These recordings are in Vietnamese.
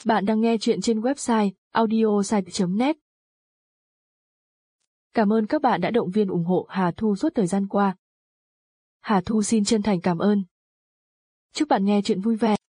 Bạn đang nghe chuyện trên website audiosite.net. Cảm ơn các bạn đã động viên ủng hộ Hà Thu suốt thời gian qua. Hà Thu xin chân thành cảm ơn. Chúc bạn nghe chuyện vui vẻ.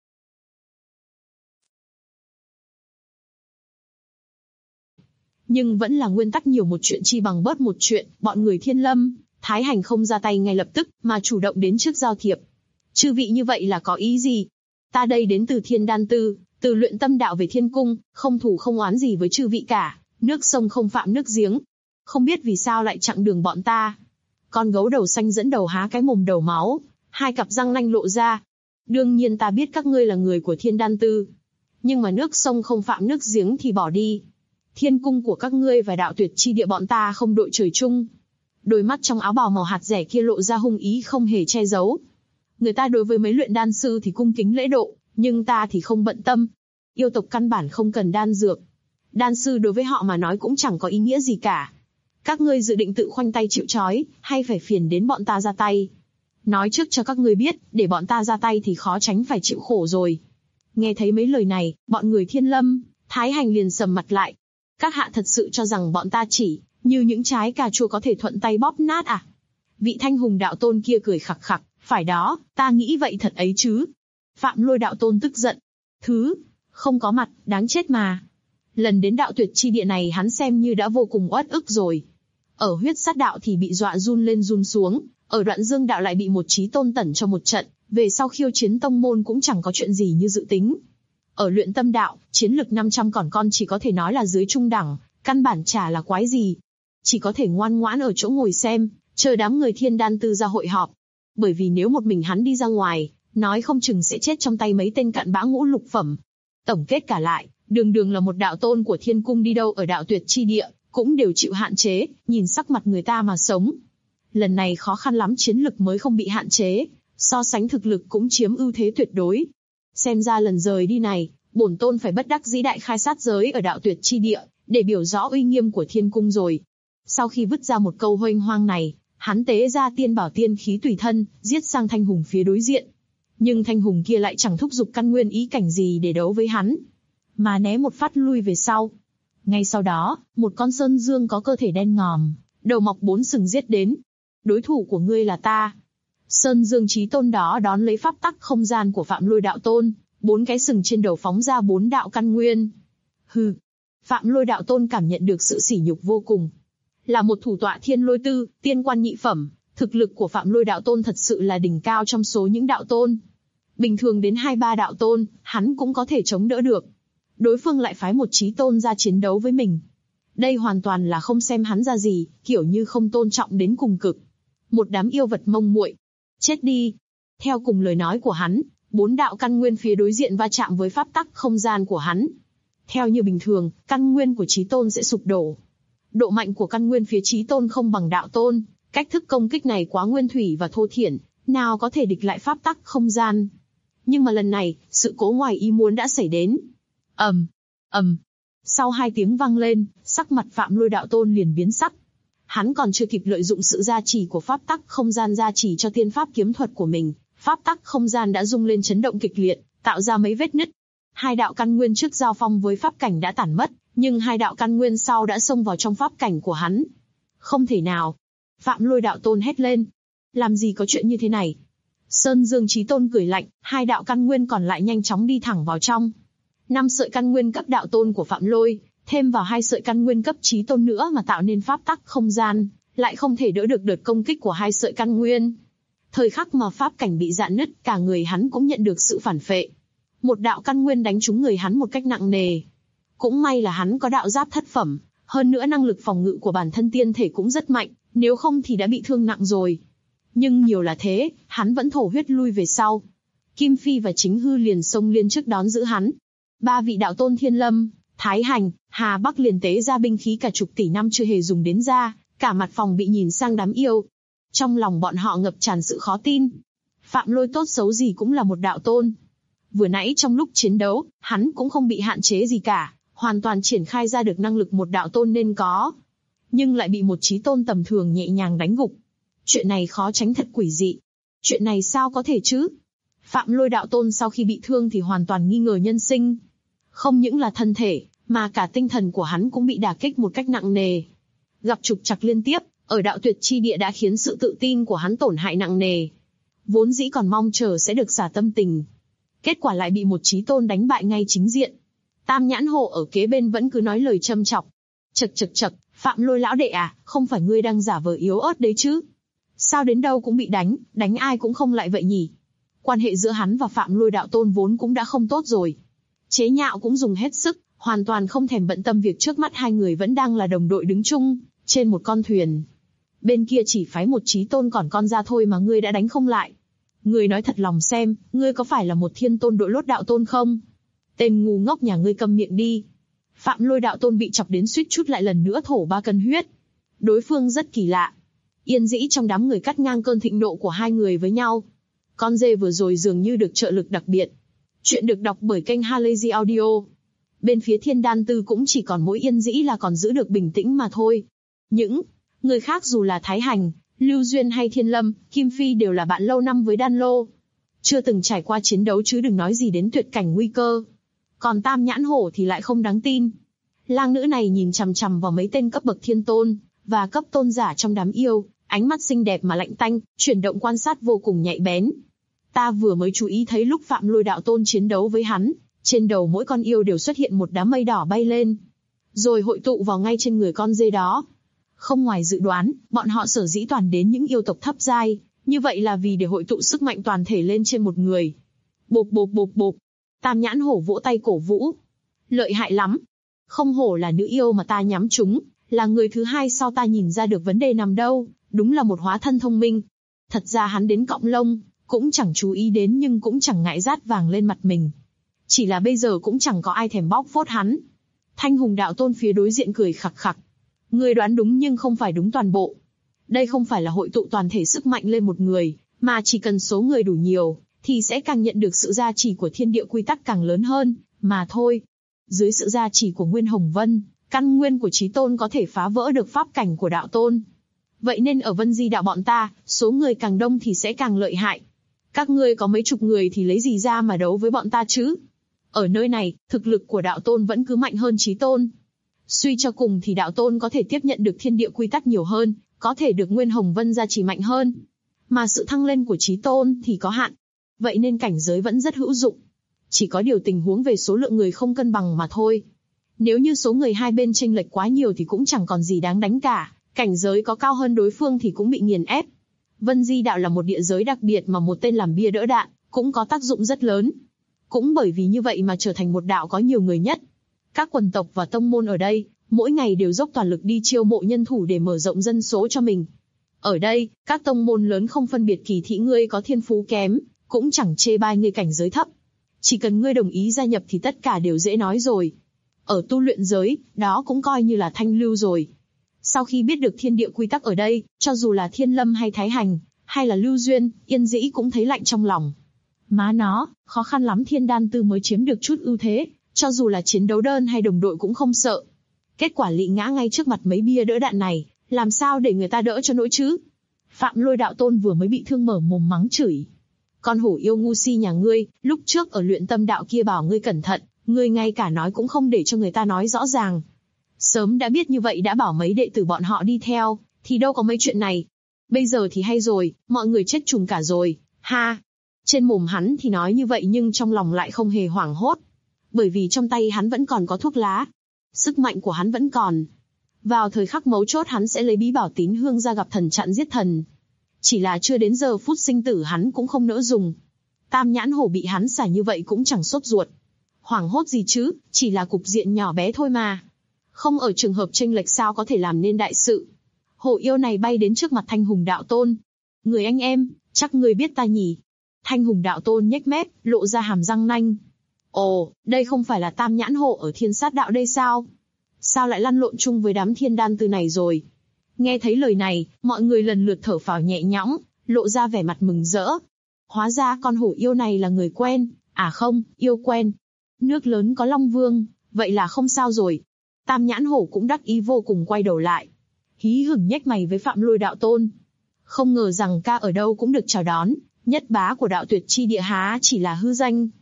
Nhưng vẫn là nguyên tắc nhiều một chuyện chi bằng bớt một chuyện, bọn người Thiên Lâm, Thái Hành không ra tay ngay lập tức, mà chủ động đến trước giao thiệp. Chư vị như vậy là có ý gì? Ta đây đến từ Thiên Đan Tư, từ luyện tâm đạo về Thiên Cung, không thù không oán gì với chư vị cả, nước sông không phạm nước giếng. Không biết vì sao lại chặn đường bọn ta. Con gấu đầu xanh dẫn đầu há cái mồm đầu máu, hai cặp răng nanh lộ ra. Đương nhiên ta biết các ngươi là người của Thiên Đan Tư. Nhưng mà nước sông không phạm nước giếng thì bỏ đi. Thiên cung của các ngươi và đạo tuyệt chi địa bọn ta không đội trời chung. Đôi mắt trong áo bào màu hạt rẻ kia lộ ra hung ý không hề che giấu. Người ta đối với mấy luyện đan sư thì cung kính lễ độ, nhưng ta thì không bận tâm. Yêu tộc căn bản không cần đan dược. Đan sư đối với họ mà nói cũng chẳng có ý nghĩa gì cả. Các ngươi dự định tự khoanh tay chịu trói, hay phải phiền đến bọn ta ra tay? Nói trước cho các ngươi biết, để bọn ta ra tay thì khó tránh phải chịu khổ rồi. Nghe thấy mấy lời này, bọn người Thiên Lâm, Thái Hành liền sầm mặt lại. Các hạ thật sự cho rằng bọn ta chỉ như những trái cà chua có thể thuận tay bóp nát à? Vị Thanh Hùng đạo tôn kia cười khặc khặc, phải đó, ta nghĩ vậy thật ấy chứ. Phạm Lôi đạo tôn tức giận. Thứ, không có mặt, đáng chết mà. Lần đến đạo tuyệt chi địa này hắn xem như đã vô cùng uất ức rồi. Ở huyết sát đạo thì bị dọa run lên run xuống, ở đoạn dương đạo lại bị một chí tôn tẩn cho một trận, về sau khiêu chiến tông môn cũng chẳng có chuyện gì như dự tính. Ở luyện tâm đạo, chiến lực 500 còn con chỉ có thể nói là dưới trung đẳng, căn bản chả là quái gì. Chỉ có thể ngoan ngoãn ở chỗ ngồi xem, chờ đám người Thiên Đan Tư ra hội họp. Bởi vì nếu một mình hắn đi ra ngoài, nói không chừng sẽ chết trong tay mấy tên cặn bã ngũ lục phẩm. Tổng kết cả lại, đường là một đạo tôn của Thiên Cung đi đâu ở đạo tuyệt chi địa, cũng đều chịu hạn chế, nhìn sắc mặt người ta mà sống. Lần này khó khăn lắm chiến lực mới không bị hạn chế, so sánh thực lực cũng chiếm ưu thế tuyệt đối. Xem ra lần rời đi này, bổn tôn phải bất đắc dĩ đại khai sát giới ở đạo tuyệt chi địa, để biểu rõ uy nghiêm của Thiên Cung rồi. Sau khi vứt ra một câu huênh hoang này, hắn tế ra tiên bảo tiên khí tùy thân, giết sang Thanh Hùng phía đối diện. Nhưng Thanh Hùng kia lại chẳng thúc giục căn nguyên ý cảnh gì để đấu với hắn, mà né một phát lui về sau. Ngay sau đó, một con sơn dương có cơ thể đen ngòm, đầu mọc 4 sừng giết đến. Đối thủ của ngươi là ta. Sơn dương chí tôn đó đón lấy pháp tắc không gian của Phạm Lôi đạo tôn, 4 cái sừng trên đầu phóng ra 4 đạo căn nguyên. Hừ. Phạm Lôi đạo tôn cảm nhận được sự sỉ nhục vô cùng. Là một thủ tọa thiên lôi tư, tiên quan nhị phẩm, thực lực của Phạm Lôi đạo tôn thật sự là đỉnh cao trong số những đạo tôn. Bình thường đến 2-3 đạo tôn, hắn cũng có thể chống đỡ được. Đối phương lại phái một chí tôn ra chiến đấu với mình. Đây hoàn toàn là không xem hắn ra gì, kiểu như không tôn trọng đến cùng cực. Một đám yêu vật mông muội, chết đi. Theo cùng lời nói của hắn, 4 đạo căn nguyên phía đối diện va chạm với pháp tắc không gian của hắn. Theo như bình thường, căn nguyên của chí tôn sẽ sụp đổ. Độ mạnh của căn nguyên phía chí tôn không bằng đạo tôn, cách thức công kích này quá nguyên thủy và thô thiển, nào có thể địch lại pháp tắc không gian. Nhưng mà lần này, sự cố ngoài ý muốn đã xảy đến. Sau 2 tiếng vang lên, sắc mặt Phạm Lôi đạo tôn liền biến sắc. Hắn còn chưa kịp lợi dụng sự gia trì của pháp tắc không gian gia trì cho tiên pháp kiếm thuật của mình, pháp tắc không gian đã rung lên chấn động kịch liệt, tạo ra mấy vết nứt. 2 đạo căn nguyên trước giao phong với pháp cảnh đã tản mất, nhưng 2 đạo căn nguyên sau đã xông vào trong pháp cảnh của hắn. Không thể nào! Phạm Lôi đạo tôn hét lên. Làm gì có chuyện như thế này? Sơn Dương chí tôn cười lạnh, 2 đạo căn nguyên còn lại nhanh chóng đi thẳng vào trong. 5 sợi căn nguyên cấp đạo tôn của Phạm Lôi, thêm vào 2 sợi căn nguyên cấp chí tôn nữa mà tạo nên pháp tắc không gian, lại không thể đỡ được đợt công kích của 2 sợi căn nguyên. Thời khắc mà pháp cảnh bị rạn nứt, cả người hắn cũng nhận được sự phản phệ. Một đạo căn nguyên đánh trúng người hắn một cách nặng nề. Cũng may là hắn có đạo giáp thất phẩm, hơn nữa năng lực phòng ngự của bản thân tiên thể cũng rất mạnh, nếu không thì đã bị thương nặng rồi. Nhưng nhiều là thế, hắn vẫn thổ huyết lui về sau. Kim Phi và Chính Hư liền xông lên trước đón giữ hắn. 3 vị đạo tôn Thiên Lâm, Thái Hành, Hà Bắc liền tế ra binh khí cả chục tỷ năm chưa hề dùng đến ra, cả mặt phòng bị nhìn sang đám yêu. Trong lòng bọn họ ngập tràn sự khó tin. Phạm Lôi tốt xấu gì cũng là một đạo tôn. Vừa nãy trong lúc chiến đấu, hắn cũng không bị hạn chế gì cả, hoàn toàn triển khai ra được năng lực một đạo tôn nên có. Nhưng lại bị một chí tôn tầm thường nhẹ nhàng đánh gục. Chuyện này khó tránh thật quỷ dị. Chuyện này sao có thể chứ? Phạm Lôi đạo tôn sau khi bị thương thì hoàn toàn nghi ngờ nhân sinh. Không những là thân thể, mà cả tinh thần của hắn cũng bị đả kích một cách nặng nề. Gặp trục trặc liên tiếp, ở đạo tuyệt chi địa đã khiến sự tự tin của hắn tổn hại nặng nề. Vốn dĩ còn mong chờ sẽ được xả tâm tình. Kết quả lại bị một chí tôn đánh bại ngay chính diện. Tam Nhãn Hổ ở kế bên vẫn cứ nói lời châm chọc. Chậc, Phạm Lôi lão đệ à, không phải ngươi đang giả vờ yếu ớt đấy chứ? Sao đến đâu cũng bị đánh ai cũng không lại vậy nhỉ? Quan hệ giữa hắn và Phạm Lôi đạo tôn vốn cũng đã không tốt rồi. Chế nhạo cũng dùng hết sức, hoàn toàn không thèm bận tâm việc trước mắt hai người vẫn đang là đồng đội đứng chung trên một con thuyền. Bên kia chỉ phái một chí tôn còn con ra thôi mà ngươi đã đánh không lại. Ngươi nói thật lòng xem, ngươi có phải là một thiên tôn đội lốt đạo tôn không? Tên ngu ngốc nhà ngươi câm miệng đi. Phạm Lôi đạo tôn bị chọc đến suýt chút lại lần nữa thổ 3 cân huyết. Đối phương rất kỳ lạ. Yên dĩ trong đám người cắt ngang cơn thịnh nộ của hai người với nhau. Con dê vừa rồi dường như được trợ lực đặc biệt. Chuyện được đọc bởi kênh Halazy Audio. Bên phía Thiên Đan Tư cũng chỉ còn mỗi Yên dĩ là còn giữ được bình tĩnh mà thôi. Những người khác dù là Thái Hành, Lưu Duyên hay Thiên Lâm, Kim Phi đều là bạn lâu năm với Đan Lô. Chưa từng trải qua chiến đấu chứ đừng nói gì đến tuyệt cảnh nguy cơ. Còn Tam Nhãn Hổ thì lại không đáng tin. Lang nữ này nhìn chằm chằm vào mấy tên cấp bậc thiên tôn và cấp tôn giả trong đám yêu, ánh mắt xinh đẹp mà lạnh tanh, chuyển động quan sát vô cùng nhạy bén. Ta vừa mới chú ý thấy lúc Phạm Lôi đạo tôn chiến đấu với hắn, trên đầu mỗi con yêu đều xuất hiện một đám mây đỏ bay lên, rồi hội tụ vào ngay trên người con dê đó. Không ngoài dự đoán, bọn họ sở dĩ toàn đến những yêu tộc thấp giai, như vậy là vì để hội tụ sức mạnh toàn thể lên trên một người. Bộp bộp bộp bộp. Tam Nhãn Hổ vỗ tay cổ vũ. Lợi hại lắm. Không hổ là nữ yêu mà ta nhắm trúng, là người thứ hai sau ta nhìn ra được vấn đề nằm đâu, đúng là một hóa thân thông minh. Thật ra hắn đến cọng lông, cũng chẳng chú ý đến nhưng cũng chẳng ngại rát vàng lên mặt mình. Chỉ là bây giờ cũng chẳng có ai thèm bóc phốt hắn. Thanh Hùng đạo tôn phía đối diện cười khặc khặc. Ngươi đoán đúng nhưng không phải đúng toàn bộ. Đây không phải là hội tụ toàn thể sức mạnh lên một người, mà chỉ cần số người đủ nhiều, thì sẽ càng nhận được sự gia trì của thiên địa quy tắc càng lớn hơn, mà thôi. Dưới sự gia trì của Nguyên Hồng Vân, căn nguyên của chí tôn có thể phá vỡ được pháp cảnh của đạo tôn. Vậy nên ở Vân Di đạo bọn ta, số người càng đông thì sẽ càng lợi hại. Các ngươi có mấy chục người thì lấy gì ra mà đấu với bọn ta chứ? Ở nơi này, thực lực của đạo tôn vẫn cứ mạnh hơn chí tôn. Suy cho cùng thì đạo tôn có thể tiếp nhận được thiên địa quy tắc nhiều hơn, có thể được Nguyên Hồng Vân gia trì mạnh hơn. Mà sự thăng lên của chí tôn thì có hạn. Vậy nên cảnh giới vẫn rất hữu dụng. Chỉ có điều tình huống về số lượng người không cân bằng mà thôi. Nếu như số người hai bên chênh lệch quá nhiều thì cũng chẳng còn gì đáng đánh cả. Cảnh giới có cao hơn đối phương thì cũng bị nghiền ép. Vân Di đạo là một địa giới đặc biệt mà một tên làm bia đỡ đạn, cũng có tác dụng rất lớn. Cũng bởi vì như vậy mà trở thành một đạo có nhiều người nhất. Các quần tộc và tông môn ở đây, mỗi ngày đều dốc toàn lực đi chiêu mộ nhân thủ để mở rộng dân số cho mình. Ở đây, các tông môn lớn không phân biệt kỳ thị ngươi có thiên phú kém, cũng chẳng chê bai ngươi cảnh giới thấp. Chỉ cần ngươi đồng ý gia nhập thì tất cả đều dễ nói rồi. Ở tu luyện giới, đó cũng coi như là thanh lưu rồi. Sau khi biết được thiên địa quy tắc ở đây, cho dù là Thiên Lâm hay Thái Hành, hay là Lưu Duyên, Yên Dĩ cũng thấy lạnh trong lòng. Má nó, khó khăn lắm Thiên Đan Tư mới chiếm được chút ưu thế, cho dù là chiến đấu đơn hay đồng đội cũng không sợ. Kết quả lị ngã ngay trước mặt mấy bia đỡ đạn này, làm sao để người ta đỡ cho nỗi chứ? Phạm Lôi đạo tôn vừa mới bị thương mở mồm mắng chửi. Con hổ yêu ngu si nhà ngươi, lúc trước ở luyện tâm đạo kia bảo ngươi cẩn thận, ngươi ngay cả nói cũng không để cho người ta nói rõ ràng. Sớm đã biết như vậy đã bảo mấy đệ tử bọn họ đi theo, thì đâu có mấy chuyện này. Bây giờ thì hay rồi, mọi người chết trùng cả rồi, ha. Trên mồm hắn thì nói như vậy nhưng trong lòng lại không hề hoảng hốt. Bởi vì trong tay hắn vẫn còn có thuốc lá. Sức mạnh của hắn vẫn còn. Vào thời khắc mấu chốt hắn sẽ lấy bí bảo tín hương ra gặp thần chặn giết thần. Chỉ là chưa đến giờ phút sinh tử hắn cũng không nỡ dùng. Tam Nhãn Hổ bị hắn xả như vậy cũng chẳng sốt ruột. Hoảng hốt gì chứ, chỉ là cục diện nhỏ bé thôi mà. Không ở trường hợp chênh lệch sao có thể làm nên đại sự. Hổ yêu này bay đến trước mặt Thanh Hùng đạo tôn. Người anh em, chắc người biết ta nhỉ? Thanh Hùng đạo tôn nhếch mép, lộ ra hàm răng nanh. Ồ, đây không phải là Tam Nhãn Hổ ở Thiên Sát đạo đây sao? Sao lại lăn lộn chung với đám Thiên Đan Tư này rồi? Nghe thấy lời này, mọi người lần lượt thở phào nhẹ nhõm, lộ ra vẻ mặt mừng rỡ. Hóa ra con hổ yêu này là người quen, à không, yêu quen. Nước lớn có Long Vương, vậy là không sao rồi. Tam Nhãn Hổ cũng đắc ý vô cùng quay đầu lại. Hí hửng nhếch mày với Phạm Lôi đạo tôn. Không ngờ rằng ca ở đâu cũng được chào đón, nhất bá của đạo tuyệt chi địa há chỉ là hư danh.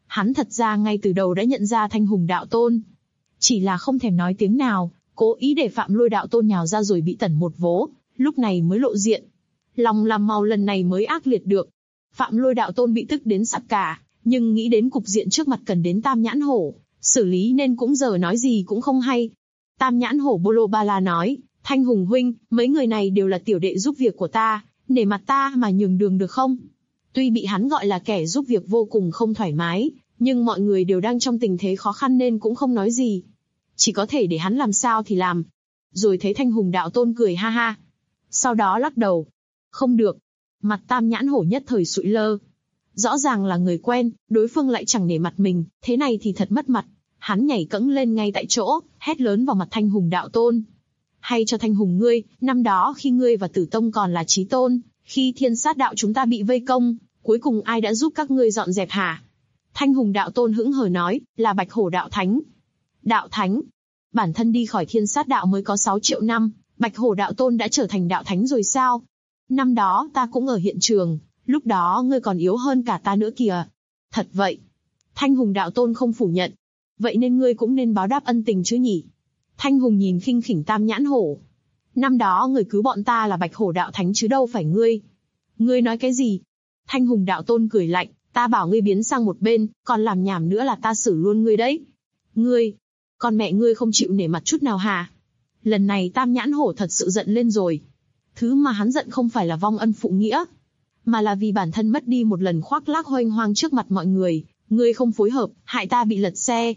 Hắn thật ra ngay từ đầu đã nhận ra Thanh Hùng đạo tôn. Chỉ là không thèm nói tiếng nào, cố ý để Phạm Lôi đạo tôn nhào ra rồi bị tẩn một vố, lúc này mới lộ diện. Lòng làm màu lần này mới ác liệt được. Phạm Lôi đạo tôn bị tức đến sặc cả, nhưng nghĩ đến cục diện trước mặt cần đến Tam Nhãn Hổ, xử lý nên cũng giờ nói gì cũng không hay. Tam Nhãn Hổ Bolo Ba La nói, Thanh Hùng huynh, mấy người này đều là tiểu đệ giúp việc của ta, nể mặt ta mà nhường đường được không? Tuy bị hắn gọi là kẻ giúp việc vô cùng không thoải mái, nhưng mọi người đều đang trong tình thế khó khăn nên cũng không nói gì. Chỉ có thể để hắn làm sao thì làm. Rồi thấy Thanh Hùng đạo tôn cười ha ha. Sau đó lắc đầu. Không được. Mặt Tam Nhãn Hổ nhất thời sụi lơ. Rõ ràng là người quen, đối phương lại chẳng nể mặt mình, thế này thì thật mất mặt. Hắn nhảy cẫng lên ngay tại chỗ, hét lớn vào mặt Thanh Hùng đạo tôn. Hay cho Thanh Hùng ngươi, năm đó khi ngươi và Tử Tông còn là chí tôn, khi Thiên Sát đạo chúng ta bị vây công, cuối cùng ai đã giúp các ngươi dọn dẹp hả? Thanh Hùng đạo tôn hững hờ nói, là Bạch Hổ đạo thánh. Đạo thánh? Bản thân đi khỏi Thiên Sát đạo mới có 6 triệu năm, Bạch Hổ đạo tôn đã trở thành đạo thánh rồi sao? Năm đó ta cũng ở hiện trường, lúc đó ngươi còn yếu hơn cả ta nữa kìa. Thật vậy. Thanh Hùng đạo tôn không phủ nhận. Vậy nên ngươi cũng nên báo đáp ân tình chứ nhỉ? Thanh Hùng nhìn khinh khỉnh Tam Nhãn Hổ. Năm đó người cứu bọn ta là Bạch Hổ đạo thánh chứ đâu phải ngươi. Ngươi nói cái gì? Thanh Hùng đạo tôn cười lạnh, ta bảo ngươi biến sang một bên, còn làm nhảm nữa là ta xử luôn ngươi đấy. Ngươi, con mẹ ngươi không chịu nể mặt chút nào hả? Lần này Tam Nhãn Hổ thật sự giận lên rồi. Thứ mà hắn giận không phải là vong ân phụ nghĩa, mà là vì bản thân mất đi một lần khoác lác hoành hoang trước mặt mọi người. Ngươi không phối hợp, hại ta bị lật xe.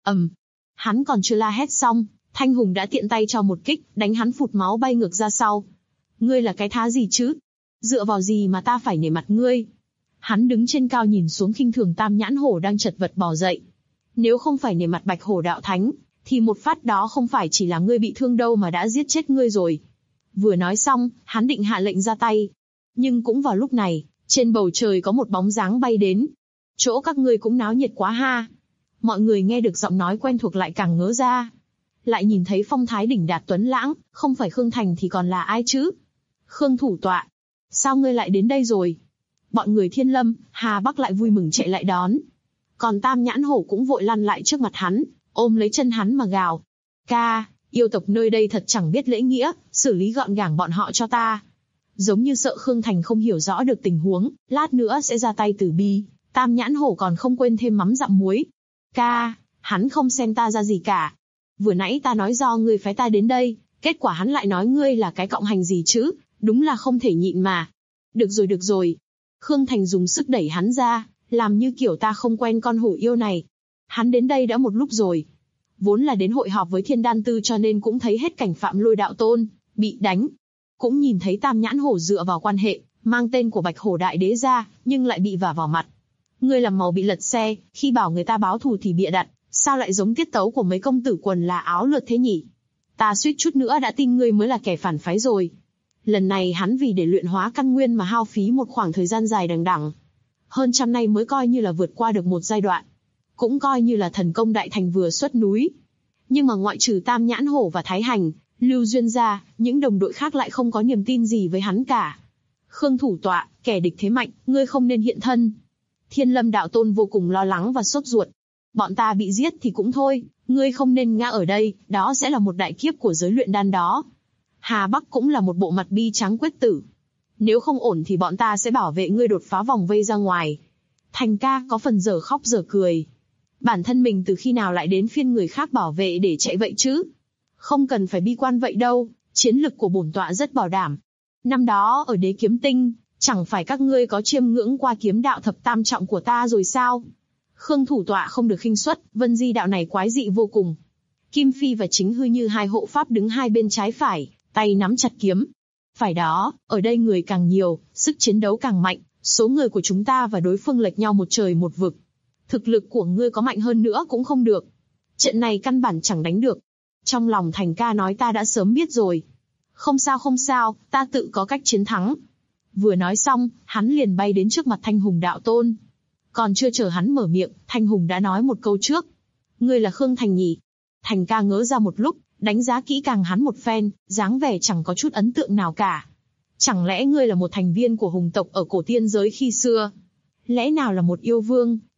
Hắn còn chưa la hét xong, Thanh Hùng đã tiện tay cho một kích, đánh hắn phụt máu bay ngược ra sau. Ngươi là cái thá gì chứ? Dựa vào gì mà ta phải nể mặt ngươi? Hắn đứng trên cao nhìn xuống khinh thường Tam Nhãn Hổ đang chật vật bò dậy. Nếu không phải nể mặt Bạch Hổ đạo thánh, thì một phát đó không phải chỉ là ngươi bị thương đâu mà đã giết chết ngươi rồi. Vừa nói xong, hắn định hạ lệnh ra tay. Nhưng cũng vào lúc này, trên bầu trời có một bóng dáng bay đến. Chỗ các ngươi cũng náo nhiệt quá ha. Mọi người nghe được giọng nói quen thuộc lại càng ngớ ra. Lại nhìn thấy phong thái đỉnh đạt tuấn lãng, không phải Khương Thành thì còn là ai chứ? Khương thủ tọa. Sao ngươi lại đến đây rồi? Bọn người Thiên Lâm, Hà Bắc lại vui mừng chạy lại đón. Còn Tam Nhãn Hổ cũng vội lăn lại trước mặt hắn, ôm lấy chân hắn mà gào. Ca, yêu tộc nơi đây thật chẳng biết lễ nghĩa, xử lý gọn gàng bọn họ cho ta. Giống như sợ Khương Thành không hiểu rõ được tình huống, lát nữa sẽ ra tay tử bi. Tam Nhãn Hổ còn không quên thêm mắm dặm muối. Ca, hắn không xem ta ra gì cả. Vừa nãy ta nói do ngươi phái ta đến đây, kết quả hắn lại nói ngươi là cái cọng hành gì chứ, đúng là không thể nhịn mà. Được rồi. Khương Thành dùng sức đẩy hắn ra, làm như kiểu ta không quen con hổ yêu này. Hắn đến đây đã một lúc rồi. Vốn là đến hội họp với Thiên Đan Tư cho nên cũng thấy hết cảnh Phạm Lôi đạo tôn bị đánh. Cũng nhìn thấy Tam Nhãn Hổ dựa vào quan hệ, mang tên của Bạch Hổ đại đế ra, nhưng lại bị vả vào mặt. Ngươi làm màu bị lật xe, khi bảo người ta báo thù thì bịa đặt, sao lại giống tiết tấu của mấy công tử quần là áo lượt thế nhỉ? Ta suýt chút nữa đã tin ngươi mới là kẻ phản phái rồi. Lần này hắn vì để luyện hóa căn nguyên mà hao phí một khoảng thời gian dài đằng đẵng. Hơn trăm nay mới coi như là vượt qua được một giai đoạn. Cũng coi như là thần công đại thành vừa xuất núi. Nhưng mà ngoại trừ Tam Nhãn Hổ và Thái Hành, Lưu Duyên ra, những đồng đội khác lại không có niềm tin gì với hắn cả. Khương thủ tọa, kẻ địch thế mạnh, ngươi không nên hiện thân. Thiên Lâm đạo tôn vô cùng lo lắng và sốt ruột. Bọn ta bị giết thì cũng thôi, ngươi không nên ngã ở đây, đó sẽ là một đại kiếp của giới luyện đan đó. Hà Bắc cũng là một bộ mặt bi tráng quyết tử. Nếu không ổn thì bọn ta sẽ bảo vệ ngươi đột phá vòng vây ra ngoài. Thành ca có phần dở khóc dở cười. Bản thân mình từ khi nào lại đến phiên người khác bảo vệ để chạy vậy chứ? Không cần phải bi quan vậy đâu, chiến lực của bổn tọa rất bảo đảm. Năm đó ở Đế Kiếm Tinh, chẳng phải các ngươi có chiêm ngưỡng qua kiếm đạo thập tam trọng của ta rồi sao? Khương thủ tọa không được khinh suất, Vân Di đạo này quái dị vô cùng. Kim Phi và Chính Hư như hai hộ pháp đứng hai bên trái phải, tay nắm chặt kiếm. Phải đó, ở đây người càng nhiều, sức chiến đấu càng mạnh, số người của chúng ta và đối phương lệch nhau một trời một vực. Thực lực của ngươi có mạnh hơn nữa cũng không được. Trận này căn bản chẳng đánh được. Trong lòng Thành ca nói ta đã sớm biết rồi. Không sao, ta tự có cách chiến thắng. Vừa nói xong, hắn liền bay đến trước mặt Thanh Hùng đạo tôn. Còn chưa chờ hắn mở miệng, Thanh Hùng đã nói một câu trước. Ngươi là Khương Thành nhỉ? Thành ca ngớ ra một lúc, đánh giá kỹ càng hắn một phen, dáng vẻ chẳng có chút ấn tượng nào cả. Chẳng lẽ ngươi là một thành viên của hùng tộc ở cổ tiên giới khi xưa? Lẽ nào là một yêu vương,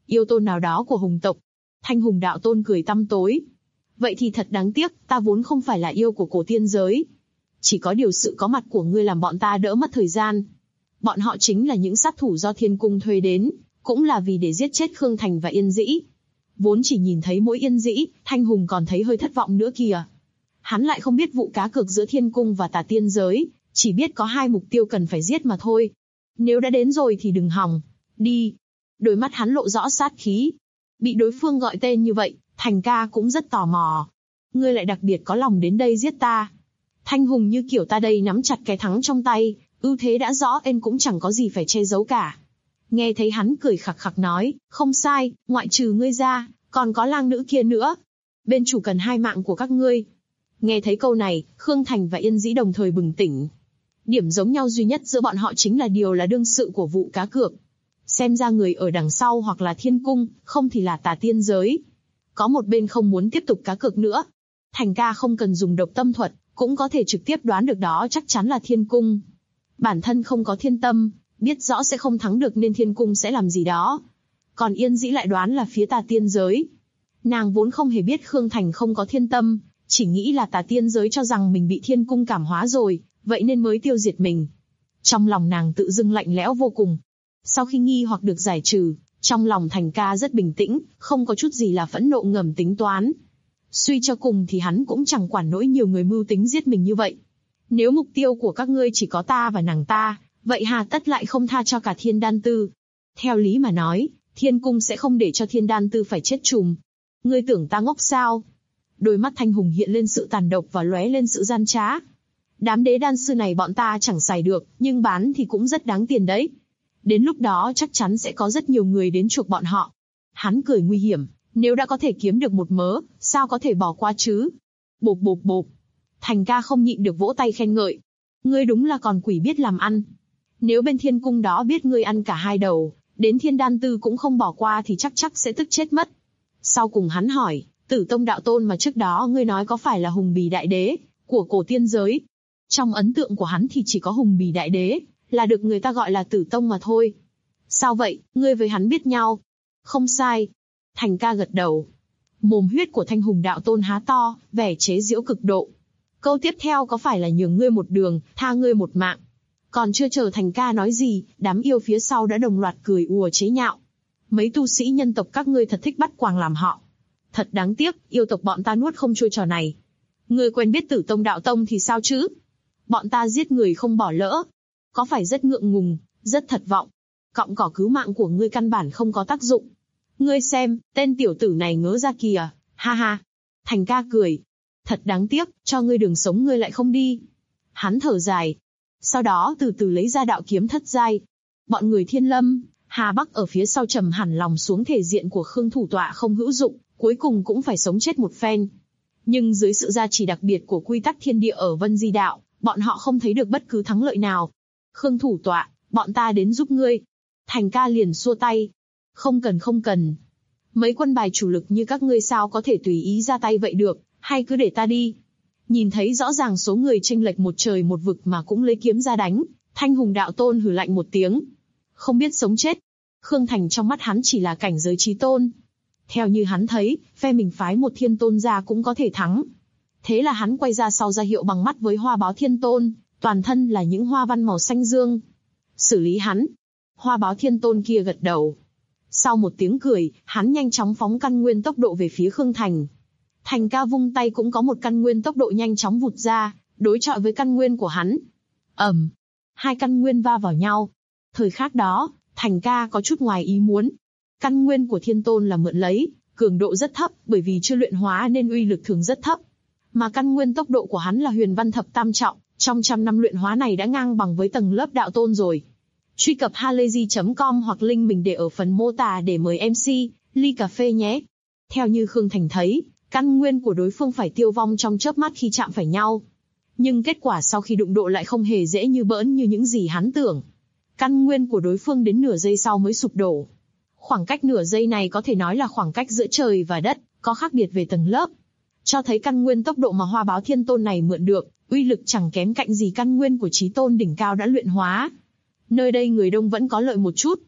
Yêu tôn nào đó của hùng tộc. Thanh hùng đạo tôn cười tăm tối. Vậy thì thật đáng tiếc, ta vốn không phải là yêu của cổ tiên giới. Chỉ có điều sự có mặt của ngươi làm bọn ta đỡ mất thời gian. Bọn họ chính là những sát thủ do thiên cung thuê đến, cũng là vì để giết chết Khương Thành và Yên Dĩ. Vốn chỉ nhìn thấy mỗi Yên Dĩ, Thanh Hùng còn thấy hơi thất vọng nữa kìa. Hắn lại không biết vụ cá cược giữa thiên cung và tà tiên giới, chỉ biết có 2 mục tiêu cần phải giết mà thôi. Nếu đã đến rồi thì đừng hòng. Đi. Đôi mắt hắn lộ rõ sát khí. Bị đối phương gọi tên như vậy, Thành ca cũng rất tò mò. Ngươi lại đặc biệt có lòng đến đây giết ta. Thanh Hùng như kiểu ta đây nắm chặt cái thắng trong tay, ưu thế đã rõ nên cũng chẳng có gì phải che giấu cả. Nghe thấy hắn cười khặc khặc nói, không sai, ngoại trừ ngươi ra, còn có lang nữ kia nữa. Bên chủ cần 2 mạng của các ngươi. Nghe thấy câu này, Khương Thành và Yên Dĩ đồng thời bừng tỉnh. Điểm giống nhau duy nhất giữa bọn họ chính là điều là đương sự của vụ cá cược. Xem ra người ở đằng sau hoặc là thiên cung, không thì là tà tiên giới. Có một bên không muốn tiếp tục cá cược nữa. Thành ca không cần dùng độc tâm thuật, cũng có thể trực tiếp đoán được đó chắc chắn là thiên cung. Bản thân không có thiên tâm, biết rõ sẽ không thắng được nên thiên cung sẽ làm gì đó. Còn Yên Dĩ lại đoán là phía tà tiên giới. Nàng vốn không hề biết Khương Thành không có thiên tâm, chỉ nghĩ là tà tiên giới cho rằng mình bị thiên cung cảm hóa rồi, vậy nên mới tiêu diệt mình. Trong lòng nàng tự dưng lạnh lẽo vô cùng. Sau khi nghi hoặc được giải trừ, trong lòng Thành ca rất bình tĩnh, không có chút gì là phẫn nộ ngầm tính toán. Suy cho cùng thì hắn cũng chẳng quản nỗi nhiều người mưu tính giết mình như vậy. Nếu mục tiêu của các ngươi chỉ có ta và nàng ta, vậy hà tất lại không tha cho cả Thiên Đan Tư. Theo lý mà nói, thiên cung sẽ không để cho Thiên Đan Tư phải chết chùm. Ngươi tưởng ta ngốc sao? Đôi mắt Thanh Hùng hiện lên sự tàn độc và lóe lên sự gian trá. Đám đế đan sư này bọn ta chẳng xài được, nhưng bán thì cũng rất đáng tiền đấy. Đến lúc đó chắc chắn sẽ có rất nhiều người đến chuộc bọn họ. Hắn cười nguy hiểm, nếu đã có thể kiếm được một mớ, sao có thể bỏ qua chứ? Bộp bộp bộp. Thành ca không nhịn được vỗ tay khen ngợi. Ngươi đúng là con quỷ biết làm ăn. Nếu bên thiên cung đó biết ngươi ăn cả 2 đầu, đến Thiên Đan Tư cũng không bỏ qua thì chắc sẽ tức chết mất. Sau cùng hắn hỏi, Tử Tông đạo tôn mà trước đó ngươi nói có phải là Hùng Bì Đại Đế của cổ tiên giới? Trong ấn tượng của hắn thì chỉ có Hùng Bì Đại Đế là được người ta gọi là Tử Tông mà thôi. Sao vậy, ngươi với hắn biết nhau? Không sai. Thành ca gật đầu. Mồm huyết của Thanh Hùng đạo tôn há to, vẻ chế giễu cực độ. Câu tiếp theo có phải là nhường ngươi một đường, tha ngươi một mạng? Còn chưa chờ Thành ca nói gì, đám yêu phía sau đã đồng loạt cười ùa chế nhạo. Mấy tu sĩ nhân tộc các ngươi thật thích bắt quàng làm họ. Thật đáng tiếc, yêu tộc bọn ta nuốt không trôi trò này. Ngươi quen biết Tử Tông đạo tông thì sao chứ? Bọn ta giết người không bỏ lỡ. Có phải rất ngượng ngùng, rất thất vọng. Cọng cỏ cứu mạng của ngươi căn bản không có tác dụng. Ngươi xem, tên tiểu tử này ngớ ra kìa, ha ha. Thành ca cười. Thật đáng tiếc, cho ngươi đường sống ngươi lại không đi. Hắn thở dài. Sau đó từ từ lấy ra đạo kiếm thất giai. Bọn người Thiên Lâm, Hà Bắc ở phía sau trầm hẳn lòng xuống thể diện của Khương thủ tọa không hữu dụng, cuối cùng cũng phải sống chết một phen. Nhưng dưới sự gia trì đặc biệt của quy tắc thiên địa ở Vân Di Đạo, bọn họ không thấy được bất cứ thắng lợi nào. Khương thủ tọa, bọn ta đến giúp ngươi. Thành ca liền xua tay. Không cần. Mấy quân bài chủ lực như các ngươi sao có thể tùy ý ra tay vậy được, hay cứ để ta đi. Nhìn thấy rõ ràng số người chênh lệch một trời một vực mà cũng lấy kiếm ra đánh, Thanh Hùng đạo tôn hừ lạnh một tiếng. Không biết sống chết. Khương Thành trong mắt hắn chỉ là cảnh giới chí tôn. Theo như hắn thấy, phe mình phái một thiên tôn ra cũng có thể thắng. Thế là hắn quay ra sau ra hiệu bằng mắt với Hoa Báo Thiên Tôn, toàn thân là những hoa văn màu xanh dương. Xử lý hắn. Hoa Báo Thiên Tôn kia gật đầu. Sau một tiếng cười, hắn nhanh chóng phóng căn nguyên tốc độ về phía Khương Thành. Thành ca vung tay cũng có một căn nguyên tốc độ nhanh chóng vụt ra, đối chọi với căn nguyên của hắn. Ầm, 2 căn nguyên va vào nhau. Thời khắc đó, Thành ca có chút ngoài ý muốn. Căn nguyên của Thiên Tôn là mượn lấy, cường độ rất thấp, bởi vì chưa luyện hóa nên uy lực thường rất thấp. Mà căn nguyên tốc độ của hắn là Huyền Văn Thập Tam Trọng, trong 100 năm luyện hóa này đã ngang bằng với tầng lớp đạo tôn rồi. Truy cập halayzi.com hoặc link mình để ở phần mô tả để mời MC, ly cà phê nhé. Theo như Khương Thành thấy, căn nguyên của đối phương phải tiêu vong trong chớp mắt khi chạm phải nhau. Nhưng kết quả sau khi đụng độ lại không hề dễ như bỡn như những gì hắn tưởng. Căn nguyên của đối phương đến nửa giây sau mới sụp đổ. Khoảng cách nửa giây này có thể nói là khoảng cách giữa trời và đất, có khác biệt về tầng lớp. Cho thấy căn nguyên tốc độ mà Hoa Báo Thiên Tôn này mượn được, uy lực chẳng kém cạnh gì căn nguyên của Chí Tôn đỉnh cao đã luyện hóa. Nơi đây người đông vẫn có lợi một chút.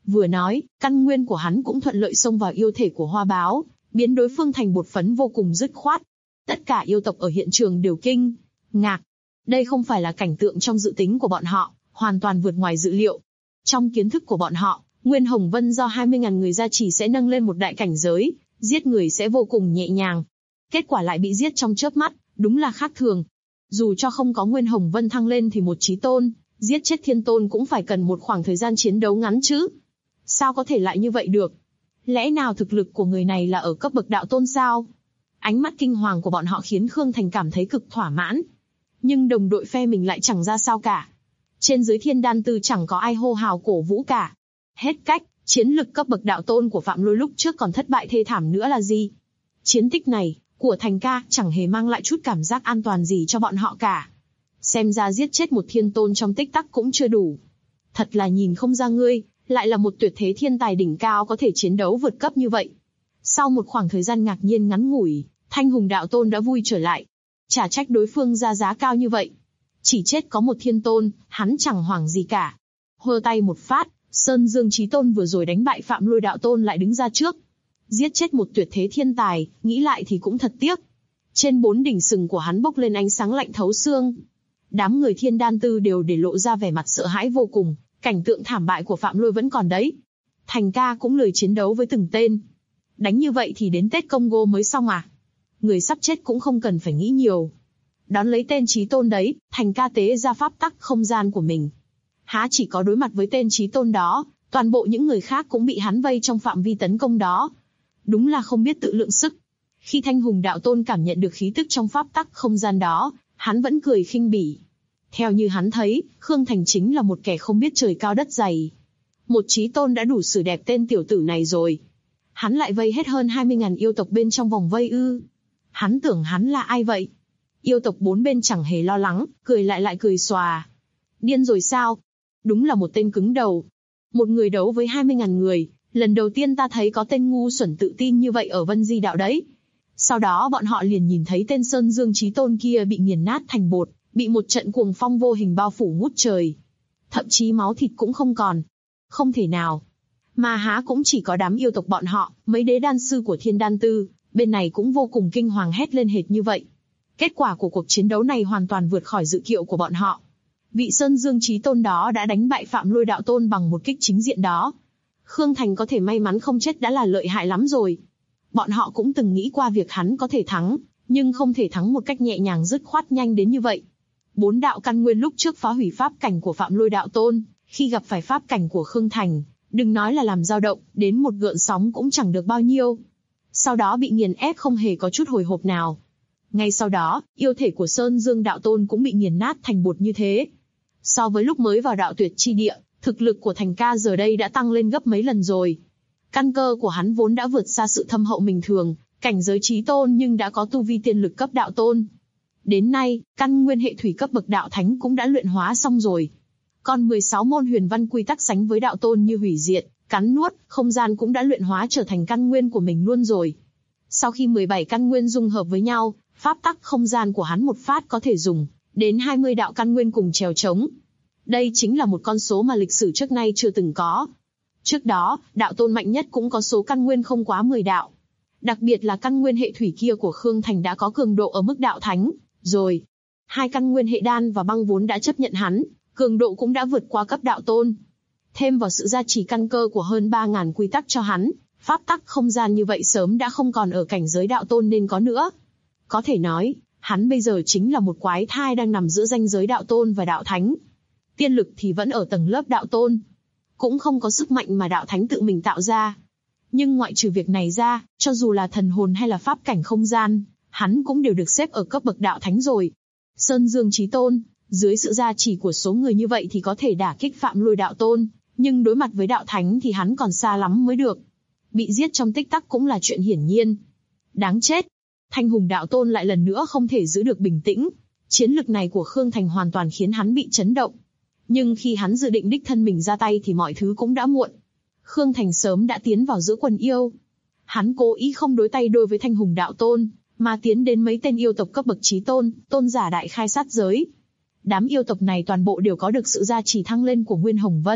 Vừa nói, căn nguyên của hắn cũng thuận lợi xông vào yêu thể của Hoa Báo, biến đối phương thành bột phấn vô cùng dứt khoát. Tất cả yêu tộc ở hiện trường đều kinh ngạc. Đây không phải là cảnh tượng trong dự tính của bọn họ, hoàn toàn vượt ngoài dự liệu. Trong kiến thức của bọn họ, Nguyên Hồng Vân do 20.000 người gia trì sẽ nâng lên một đại cảnh giới, giết người sẽ vô cùng nhẹ nhàng. Kết quả lại bị giết trong chớp mắt, đúng là khác thường. Dù cho không có Nguyên Hồng Vân thăng lên thì một chí tôn, giết chết thiên tôn cũng phải cần một khoảng thời gian chiến đấu ngắn chứ. Sao có thể lại như vậy được? Lẽ nào thực lực của người này là ở cấp bậc đạo tôn sao? Ánh mắt kinh hoàng của bọn họ khiến Khương Thành cảm thấy cực thỏa mãn. Nhưng đồng đội phe mình lại chẳng ra sao cả. Trên dưới Thiên Đan Tư chẳng có ai hô hào cổ vũ cả. Hết cách, chiến lực cấp bậc đạo tôn của Phạm Lôi lúc trước còn thất bại thê thảm nữa là gì? Chiến tích này của Thành ca chẳng hề mang lại chút cảm giác an toàn gì cho bọn họ cả. Xem ra giết chết một thiên tôn trong tích tắc cũng chưa đủ. Thật là nhìn không ra ngươi, lại là một tuyệt thế thiên tài đỉnh cao có thể chiến đấu vượt cấp như vậy. Sau một khoảng thời gian ngạc nhiên ngắn ngủi, Thanh Hùng đạo tôn đã vui trở lại. Chả trách đối phương ra giá cao như vậy. Chỉ chết có một thiên tôn, hắn chẳng hoảng gì cả. Hơ tay một phát, Sơn Dương Chí Tôn vừa rồi đánh bại Phạm Lôi đạo tôn lại đứng ra trước. Giết chết một tuyệt thế thiên tài, nghĩ lại thì cũng thật tiếc. Trên 4 đỉnh sừng của hắn bốc lên ánh sáng lạnh thấu xương. Đám người Thiên Đan Tư đều để lộ ra vẻ mặt sợ hãi vô cùng, cảnh tượng thảm bại của Phạm Lôi vẫn còn đấy. Thành ca cũng lười chiến đấu với từng tên. Đánh như vậy thì đến Tết Congo mới xong à? Người sắp chết cũng không cần phải nghĩ nhiều. Đón lấy tên Chí Tôn đấy, Thành ca tế ra pháp tắc không gian của mình. Há chỉ có đối mặt với tên Chí Tôn đó, toàn bộ những người khác cũng bị hắn vây trong phạm vi tấn công đó. Đúng là không biết tự lượng sức. Khi Thanh Hùng đạo tôn cảm nhận được khí tức trong pháp tắc không gian đó, hắn vẫn cười khinh bỉ. Theo như hắn thấy, Khương Thành chính là một kẻ không biết trời cao đất dày. Một Chí Tôn đã đủ xử đẹp tên tiểu tử này rồi. Hắn lại vây hết hơn 20.000 yêu tộc bên trong vòng vây ư? Hắn tưởng hắn là ai vậy? Yêu tộc 4 bên chẳng hề lo lắng, cười lại cười xòa. Điên rồi sao? Đúng là một tên cứng đầu. Một người đấu với 20.000 người, lần đầu tiên ta thấy có tên ngu xuẩn tự tin như vậy ở Vân Di Đạo đấy. Sau đó bọn họ liền nhìn thấy tên Sơn Dương Chí Tôn kia bị nghiền nát thành bột, bị một trận cuồng phong vô hình bao phủ ngút trời. Thậm chí máu thịt cũng không còn. Không thể nào. Mà há cũng chỉ có đám yêu tộc bọn họ, mấy đế đan sư của Thiên Đan Tư, bên này cũng vô cùng kinh hoàng hét lên hệt như vậy. Kết quả của cuộc chiến đấu này hoàn toàn vượt khỏi dự liệu của bọn họ. Vị Sơn Dương Chí Tôn đó đã đánh bại Phạm Lôi đạo tôn bằng một kích chính diện đó. Khương Thành có thể may mắn không chết đã là lợi hại lắm rồi. Bọn họ cũng từng nghĩ qua việc hắn có thể thắng, nhưng không thể thắng một cách nhẹ nhàng dứt khoát nhanh đến như vậy. 4 đạo căn nguyên lúc trước phá hủy pháp cảnh của Phạm Lôi đạo tôn, khi gặp phải pháp cảnh của Khương Thành, đừng nói là làm dao động, đến một gợn sóng cũng chẳng được bao nhiêu. Sau đó bị nghiền ép không hề có chút hồi hộp nào. Ngay sau đó, yêu thể của Sơn Dương đạo tôn cũng bị nghiền nát thành bột như thế. So với lúc mới vào đạo tuyệt chi địa, thực lực của Thành ca giờ đây đã tăng lên gấp mấy lần rồi. Căn cơ của hắn vốn đã vượt xa sự thâm hậu bình thường, cảnh giới Chí Tôn nhưng đã có tu vi tiên lực cấp đạo tôn. Đến nay, căn nguyên hệ thủy cấp bậc đạo thánh cũng đã luyện hóa xong rồi. Còn 16 môn huyền văn quy tắc sánh với đạo tôn như hủy diệt, cắn nuốt, không gian cũng đã luyện hóa trở thành căn nguyên của mình luôn rồi. Sau khi 17 căn nguyên dung hợp với nhau, pháp tắc không gian của hắn một phát có thể dùng đến 20 đạo căn nguyên cùng trèo trống. Đây chính là một con số mà lịch sử trước nay chưa từng có. Trước đó, đạo tôn mạnh nhất cũng có số căn nguyên không quá 10 đạo. Đặc biệt là căn nguyên hệ thủy kia của Khương Thành đã có cường độ ở mức đạo thánh, rồi. 2 căn nguyên hệ đan và băng vốn đã chấp nhận hắn, cường độ cũng đã vượt qua cấp đạo tôn. Thêm vào sự gia trì căn cơ của hơn 3.000 quy tắc cho hắn, pháp tắc không gian như vậy sớm đã không còn ở cảnh giới đạo tôn nên có nữa. Có thể nói, hắn bây giờ chính là một quái thai đang nằm giữa ranh giới đạo tôn và đạo thánh. Tiên lực thì vẫn ở tầng lớp đạo tôn. Cũng không có sức mạnh mà đạo thánh tự mình tạo ra. Nhưng ngoại trừ việc này ra, cho dù là thần hồn hay là pháp cảnh không gian, hắn cũng đều được xếp ở cấp bậc đạo thánh rồi. Sơn Dương Chí Tôn, dưới sự gia trì của số người như vậy thì có thể đả kích Phạm Lôi đạo tôn, nhưng đối mặt với đạo thánh thì hắn còn xa lắm mới được. Bị giết trong tích tắc cũng là chuyện hiển nhiên. Đáng chết. Thanh Hùng đạo tôn lại lần nữa không thể giữ được bình tĩnh. Chiến lực này của Khương Thành hoàn toàn khiến hắn bị chấn động. Nhưng khi hắn dự định đích thân mình ra tay thì mọi thứ cũng đã muộn. Khương Thành sớm đã tiến vào giữa quần yêu. Hắn cố ý không đối tay đôi với Thanh Hùng đạo tôn, mà tiến đến mấy tên yêu tộc cấp bậc Chí Tôn, tôn giả đại khai sát giới. Đám yêu tộc này toàn bộ đều có được sự gia trì thăng lên của Nguyên Hồng Vân,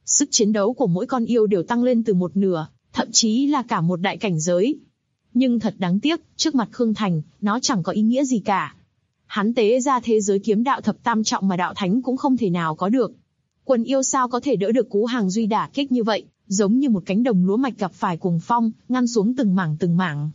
Sức chiến đấu của mỗi con yêu đều tăng lên từ một nửa, thậm chí là cả một đại cảnh giới. Nhưng thật đáng tiếc, trước mặt Khương Thành, nó chẳng có ý nghĩa gì cả. Hắn tế ra thế giới kiếm đạo thập tam trọng mà đạo thánh cũng không thể nào có được. Quần yêu sao có thể đỡ được cú hàng duy đả kích như vậy, giống như một cánh đồng lúa mạch gặp phải cuồng phong, ngăn xuống từng mảng từng mảng.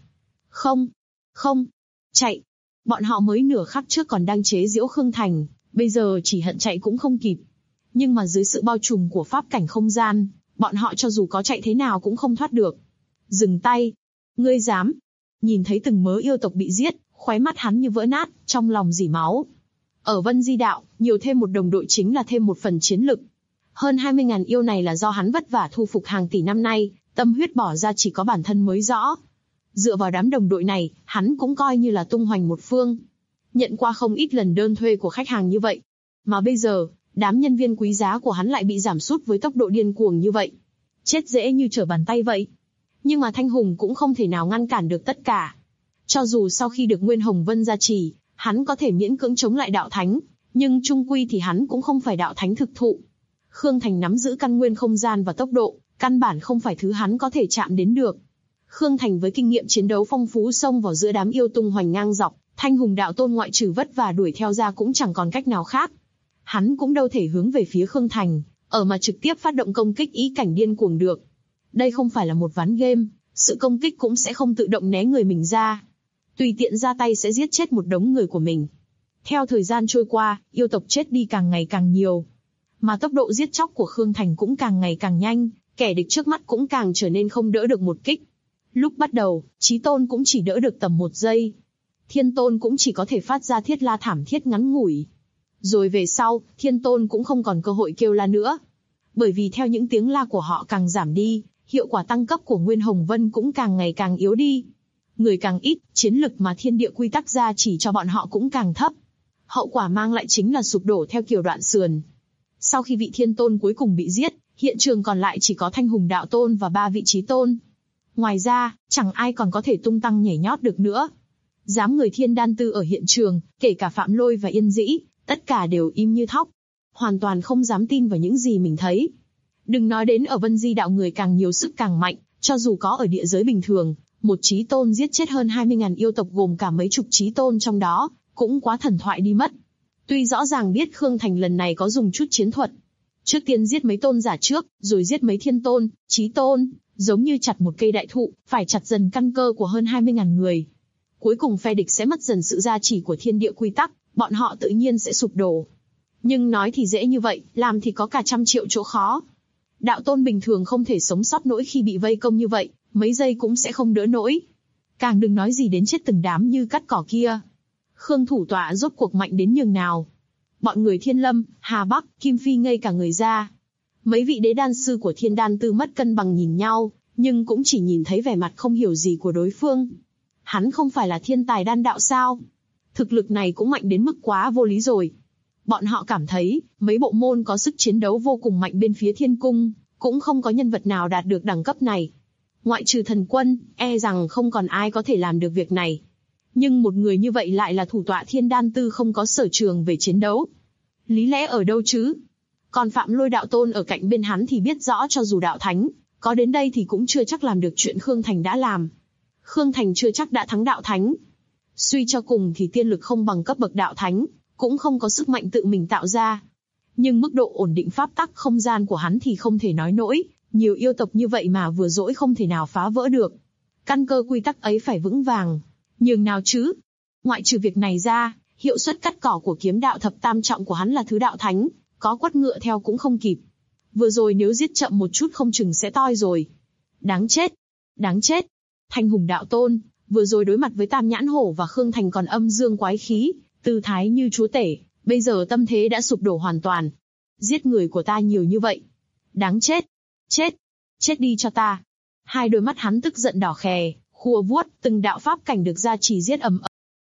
Không, chạy. Bọn họ mới nửa khắc trước còn đang chế giễu Khương Thành, bây giờ chỉ hận chạy cũng không kịp. Nhưng mà dưới sự bao trùm của pháp cảnh không gian, bọn họ cho dù có chạy thế nào cũng không thoát được. Dừng tay. Ngươi dám. Nhìn thấy từng mớ yêu tộc bị giết, khóe mắt hắn như vỡ nát, trong lòng rỉ máu. Ở Vân Di Đạo, nhiều thêm một đồng đội chính là thêm một phần chiến lực. Hơn 20.000 yêu này là do hắn vất vả thu phục hàng tỷ năm nay, tâm huyết bỏ ra chỉ có bản thân mới rõ. Dựa vào đám đồng đội này, hắn cũng coi như là tung hoành một phương. Nhận qua không ít lần đơn thuê của khách hàng như vậy. Mà bây giờ, đám nhân viên quý giá của hắn lại bị giảm sút với tốc độ điên cuồng như vậy. Chết dễ như trở bàn tay vậy. Nhưng mà Thanh Hùng cũng không thể nào ngăn cản được tất cả. Cho dù sau khi được Nguyên Hồng Vân gia trì, hắn có thể miễn cưỡng chống lại đạo thánh, nhưng chung quy thì hắn cũng không phải đạo thánh thực thụ. Khương Thành nắm giữ căn nguyên không gian và tốc độ, căn bản không phải thứ hắn có thể chạm đến được. Khương Thành với kinh nghiệm chiến đấu phong phú xông vào giữa đám yêu tung hoành ngang dọc, Thanh Hùng đạo tôn ngoại trừ vất vả đuổi theo ra cũng chẳng còn cách nào khác. Hắn cũng đâu thể hướng về phía Khương Thành, ở mà trực tiếp phát động công kích ý cảnh điên cuồng được. Đây không phải là một ván game, sự công kích cũng sẽ không tự động né người mình ra. Tùy tiện ra tay sẽ giết chết một đống người của mình. Theo thời gian trôi qua, yêu tộc chết đi càng ngày càng nhiều. Mà tốc độ giết chóc của Khương Thành cũng càng ngày càng nhanh, kẻ địch trước mắt cũng càng trở nên không đỡ được một kích. Lúc bắt đầu, Chí Tôn cũng chỉ đỡ được tầm 1 giây. Thiên Tôn cũng chỉ có thể phát ra thiết la thảm thiết ngắn ngủi. Rồi về sau, Thiên Tôn cũng không còn cơ hội kêu la nữa. Bởi vì theo những tiếng la của họ càng giảm đi, hiệu quả tăng cấp của Nguyên Hồng Vân cũng càng ngày càng yếu đi. Người càng ít, chiến lực mà thiên địa quy tắc ra chỉ cho bọn họ cũng càng thấp. Hậu quả mang lại chính là sụp đổ theo kiểu đoạn sườn. Sau khi vị Thiên Tôn cuối cùng bị giết, hiện trường còn lại chỉ có Thanh Hùng Đạo Tôn và 3 vị Chí Tôn. Ngoài ra, chẳng ai còn có thể tung tăng nhảy nhót được nữa. Dám người Thiên Đan Tư ở hiện trường, kể cả Phạm Lôi và Yên Dĩ, tất cả đều im như thóc. Hoàn toàn không dám tin vào những gì mình thấy. Đừng nói đến ở Vân Di Đạo người càng nhiều sức càng mạnh, cho dù có ở địa giới bình thường, một Chí Tôn giết chết hơn 20.000 yêu tộc gồm cả mấy chục Chí Tôn trong đó, cũng quá thần thoại đi mất. Tuy rõ ràng biết Khương Thành lần này có dùng chút chiến thuật. Trước tiên giết mấy tôn giả trước, rồi giết mấy Thiên Tôn, Chí Tôn, giống như chặt một cây đại thụ, phải chặt dần căn cơ của hơn 20.000 người. Cuối cùng phe địch sẽ mất dần sự gia trì của thiên địa quy tắc, bọn họ tự nhiên sẽ sụp đổ. Nhưng nói thì dễ như vậy, làm thì có cả trăm triệu chỗ khó. Đạo tôn bình thường không thể sống sót nổi khi bị vây công như vậy, mấy giây cũng sẽ không đỡ nổi. Càng đừng nói gì đến chết từng đám như cắt cỏ kia. Khương thủ tọa rốt cuộc mạnh đến nhường nào. Bọn người Thiên Lâm, Hà Bắc, Kim Phi ngây cả người ra. Mấy vị đế đan sư của Thiên Đan Tư mất cân bằng nhìn nhau, nhưng cũng chỉ nhìn thấy vẻ mặt không hiểu gì của đối phương. Hắn không phải là thiên tài đan đạo sao? Thực lực này cũng mạnh đến mức quá vô lý rồi. Bọn họ cảm thấy, mấy bộ môn có sức chiến đấu vô cùng mạnh bên phía Thiên Cung, cũng không có nhân vật nào đạt được đẳng cấp này. Ngoại trừ Thần Quân, e rằng không còn ai có thể làm được việc này. Nhưng một người như vậy lại là thủ tọa Thiên Đan Tư không có sở trường về chiến đấu. Lý lẽ ở đâu chứ? Còn Phạm Lôi đạo tôn ở cạnh bên hắn thì biết rõ cho dù đạo thánh, có đến đây thì cũng chưa chắc làm được chuyện Khương Thành đã làm. Khương Thành chưa chắc đã thắng đạo thánh. Suy cho cùng thì tiên lực không bằng cấp bậc đạo thánh, cũng không có sức mạnh tự mình tạo ra. Nhưng mức độ ổn định pháp tắc không gian của hắn thì không thể nói nổi, nhiều yêu tộc như vậy mà vừa dỗi không thể nào phá vỡ được. Căn cơ quy tắc ấy phải vững vàng. Nhường nào chứ? Ngoại trừ việc này ra, hiệu suất cắt cỏ của kiếm đạo thập tam trọng của hắn là thứ đạo thánh, có quất ngựa theo cũng không kịp. Vừa rồi nếu giết chậm một chút không chừng sẽ toi rồi. Đáng chết! Đáng chết! Thanh Hùng đạo tôn, vừa rồi đối mặt với Tam Nhãn Hổ và Khương Thành còn âm dương quái khí, tư thái như chúa tể, bây giờ tâm thế đã sụp đổ hoàn toàn. Giết người của ta nhiều như vậy. Đáng chết! Chết! Chết đi cho ta! Hai đôi mắt hắn tức giận đỏ khè, khua vuốt, từng đạo pháp cảnh được gia trì giết ầm ầm.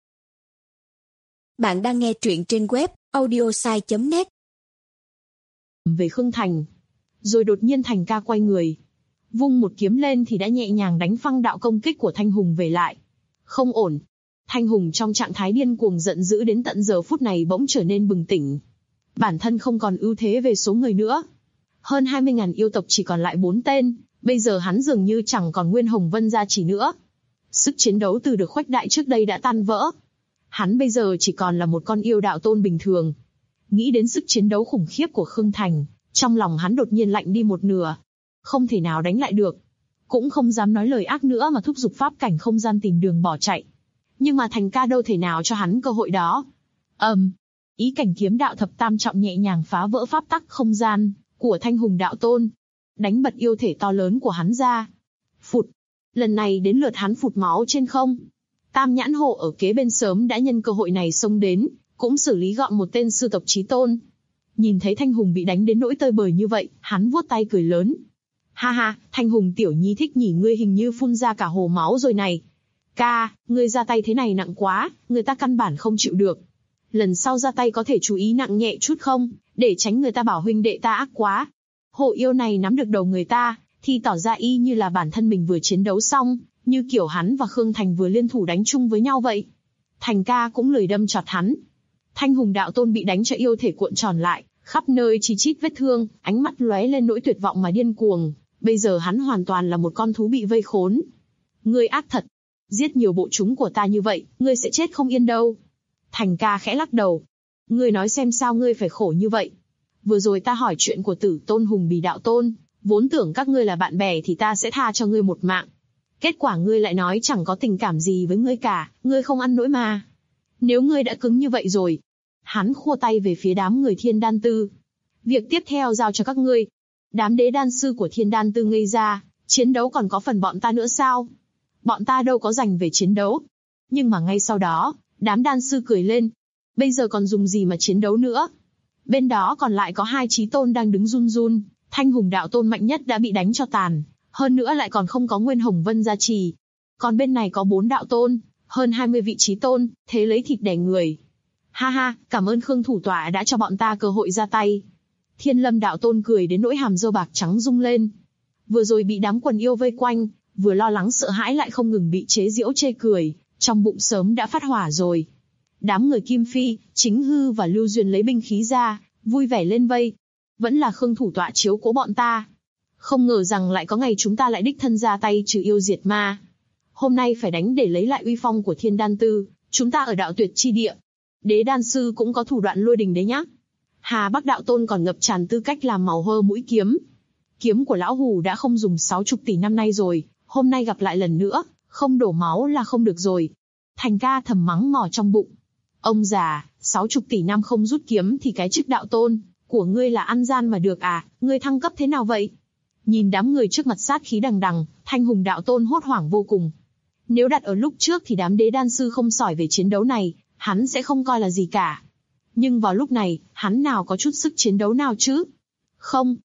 Bạn đang nghe truyện trên web audiosai.net. Về Khương Thành. Rồi đột nhiên Thành ca quay người. Vung một kiếm lên thì đã nhẹ nhàng đánh phăng đạo công kích của Thanh Hùng về lại. Không ổn. Thanh Hùng trong trạng thái điên cuồng giận dữ đến tận giờ phút này bỗng trở nên bừng tỉnh. Bản thân không còn ưu thế về số người nữa. Hơn 20.000 yêu tộc chỉ còn lại 4 tên, bây giờ hắn dường như chẳng còn Nguyên Hồng Vân gia trì nữa. Sức chiến đấu từ được khuếch đại trước đây đã tan vỡ. Hắn bây giờ chỉ còn là một con yêu đạo tôn bình thường. Nghĩ đến sức chiến đấu khủng khiếp của Khương Thành, trong lòng hắn đột nhiên lạnh đi một nửa. Không thể nào đánh lại được. Cũng không dám nói lời ác nữa mà thúc giục pháp cảnh không gian tìm đường bỏ chạy. Nhưng mà Thành ca đâu thể nào cho hắn cơ hội đó. Ý cảnh kiếm đạo thập tam trọng nhẹ nhàng phá vỡ pháp tắc không gian của Thanh Hùng đạo tôn, đánh bật yêu thể to lớn của hắn ra. Phụt, lần này đến lượt hắn phụt máu trên không. Tam nhãn hổ ở kế bên sớm đã nhân cơ hội này xông đến, cũng xử lý gọn một tên sư tộc chí tôn. Nhìn thấy Thanh Hùng bị đánh đến nỗi tơi bời như vậy, hắn vuốt tay cười lớn. Ha ha, Thanh Hùng tiểu nhi thích nhỉ, ngươi hình như phun ra cả hồ máu rồi này. Ca, ngươi ra tay thế này nặng quá, người ta căn bản không chịu được. Lần sau ra tay có thể chú ý nặng nhẹ chút không, để tránh người ta bảo huynh đệ ta ác quá. Hộ yêu này nắm được đầu người ta, thì tỏ ra y như là bản thân mình vừa chiến đấu xong, như kiểu hắn và Khương Thành vừa liên thủ đánh chung với nhau vậy. Thành ca cũng lười đâm chọt hắn. Thanh Hùng đạo tôn bị đánh cho yêu thể cuộn tròn lại, khắp nơi chi chít vết thương, ánh mắt lóe lên nỗi tuyệt vọng mà điên cuồng. Bây giờ hắn hoàn toàn là một con thú bị vây khốn. Ngươi ác thật, giết nhiều bộ chúng của ta như vậy, ngươi sẽ chết không yên đâu. Thành ca khẽ lắc đầu. Ngươi nói xem sao ngươi phải khổ như vậy. Vừa rồi ta hỏi chuyện của Tử Tôn Hùng Bì đạo tôn, vốn tưởng các ngươi là bạn bè thì ta sẽ tha cho ngươi một mạng. Kết quả ngươi lại nói chẳng có tình cảm gì với ngươi cả, ngươi không ăn nỗi mà. Nếu ngươi đã cứng như vậy rồi. Hắn khua tay về phía đám người Thiên Đan Tư. Việc tiếp theo giao cho các ngươi. Đám đế đan sư của Thiên Đan Tư ngây ra, chiến đấu còn có phần bọn ta nữa sao? Bọn ta đâu có dành về chiến đấu. Nhưng mà ngay sau đó, đám đan sư cười lên. Bây giờ còn dùng gì mà chiến đấu nữa? Bên đó còn lại có 2 chí tôn đang đứng run run, Thanh Hùng đạo tôn mạnh nhất đã bị đánh cho tàn, hơn nữa lại còn không có Nguyên Hồng Vân gia trì. Còn bên này có 4 đạo tôn, hơn 20 vị chí tôn, thế lấy thịt đẻ người. Ha ha, cảm ơn Khương thủ tọa đã cho bọn ta cơ hội ra tay. Thiên Lâm đạo tôn cười đến nỗi hàm râu bạc trắng rung lên. Vừa rồi bị đám quần yêu vây quanh, vừa lo lắng sợ hãi lại không ngừng bị chế giễu chê cười, trong bụng sớm đã phát hỏa rồi. Đám người Kim Phi, Chính Hư và Lưu Duyên lấy binh khí ra, vui vẻ lên vây. Vẫn là Khương thủ tọa chiếu cố bọn ta. Không ngờ rằng lại có ngày chúng ta lại đích thân ra tay trừ yêu diệt ma. Hôm nay phải đánh để lấy lại uy phong của Thiên Đan Tư, chúng ta ở đạo tuyệt chi địa. Đế đan sư cũng có thủ đoạn lôi đình đấy nhá. Hà Bắc đạo tôn còn ngập tràn tư cách làm màu hơ mũi kiếm. Kiếm của lão hù đã không dùng 60 tỷ năm nay rồi, hôm nay gặp lại lần nữa, không đổ máu là không được rồi. Thành ca thầm mắng mỏ trong bụng. Ông già, 60 tỷ năm không rút kiếm thì cái chức đạo tôn của ngươi là ăn gian mà được à, ngươi thăng cấp thế nào vậy? Nhìn đám người trước mặt sát khí đằng đằng, Thanh Hùng đạo tôn hốt hoảng vô cùng. Nếu đặt ở lúc trước thì đám đế đan sư không sỏi về chiến đấu này, hắn sẽ không coi là gì cả. Nhưng vào lúc này, hắn nào có chút sức chiến đấu nào chứ? Không,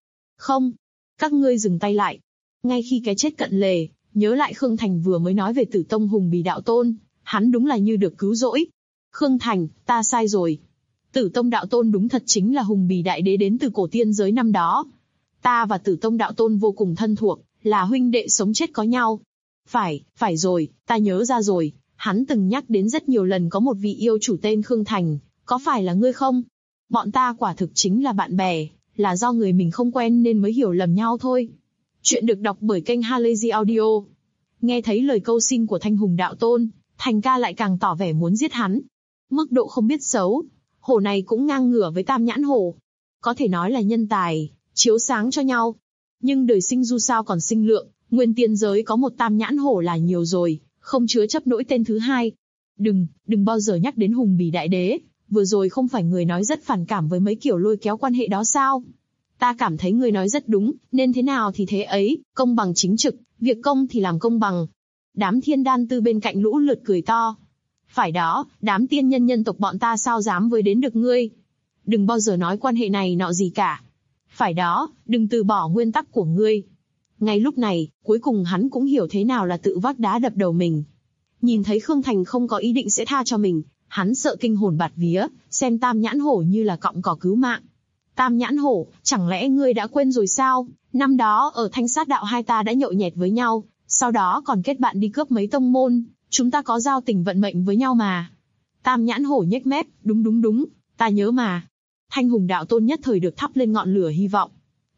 các ngươi dừng tay lại. Ngay khi cái chết cận lề, nhớ lại Khương Thành vừa mới nói về Tử Tông Hùng Bì đạo tôn, hắn đúng là như được cứu rỗi. Khương Thành, ta sai rồi. Tử Tông đạo tôn đúng thật chính là Hùng Bì đại đế đến từ cổ tiên giới năm đó. Ta và Tử Tông đạo tôn vô cùng thân thuộc, là huynh đệ sống chết có nhau. Phải rồi, ta nhớ ra rồi, hắn từng nhắc đến rất nhiều lần có một vị yêu chủ tên Khương Thành, có phải là ngươi không? Bọn ta quả thực chính là bạn bè, là do người mình không quen nên mới hiểu lầm nhau thôi. Chuyện được đọc bởi kênh Halazy Audio. Nghe thấy lời câu xin của Thanh Hùng đạo tôn, Thành ca lại càng tỏ vẻ muốn giết hắn. Mức độ không biết xấu, hổ này cũng ngang ngửa với Tam Nhãn Hổ. Có thể nói là nhân tài, chiếu sáng cho nhau. Nhưng đời sinh dù sao còn sinh lượng, nguyên tiên giới có một Tam Nhãn Hổ là nhiều rồi, không chứa chấp nổi tên thứ hai. Đừng bao giờ nhắc đến Hùng Bì đại đế, vừa rồi không phải người nói rất phản cảm với mấy kiểu lôi kéo quan hệ đó sao? Ta cảm thấy người nói rất đúng, nên thế nào thì thế ấy, công bằng chính trực, việc công thì làm công bằng. Đám Thiên Đan Tư bên cạnh lũ lượt cười to. Phải đó, đám tiên nhân tộc bọn ta sao dám với đến được ngươi? Đừng bao giờ nói quan hệ này nọ gì cả. Phải đó, đừng từ bỏ nguyên tắc của ngươi. Ngay lúc này, cuối cùng hắn cũng hiểu thế nào là tự vác đá đập đầu mình. Nhìn thấy Khương Thành không có ý định sẽ tha cho mình, hắn sợ kinh hồn bạt vía, xem Tam Nhãn Hổ như là cọng cỏ cứu mạng. Tam Nhãn Hổ, chẳng lẽ ngươi đã quên rồi sao? Năm đó ở Thanh Sát Đạo hai ta đã nhậu nhẹt với nhau, sau đó còn kết bạn đi cướp mấy tông môn, chúng ta có giao tình vận mệnh với nhau mà. Tam Nhãn Hổ nhếch mép, đúng, ta nhớ mà. Thanh Hùng đạo tôn nhất thời được thắp lên ngọn lửa hy vọng.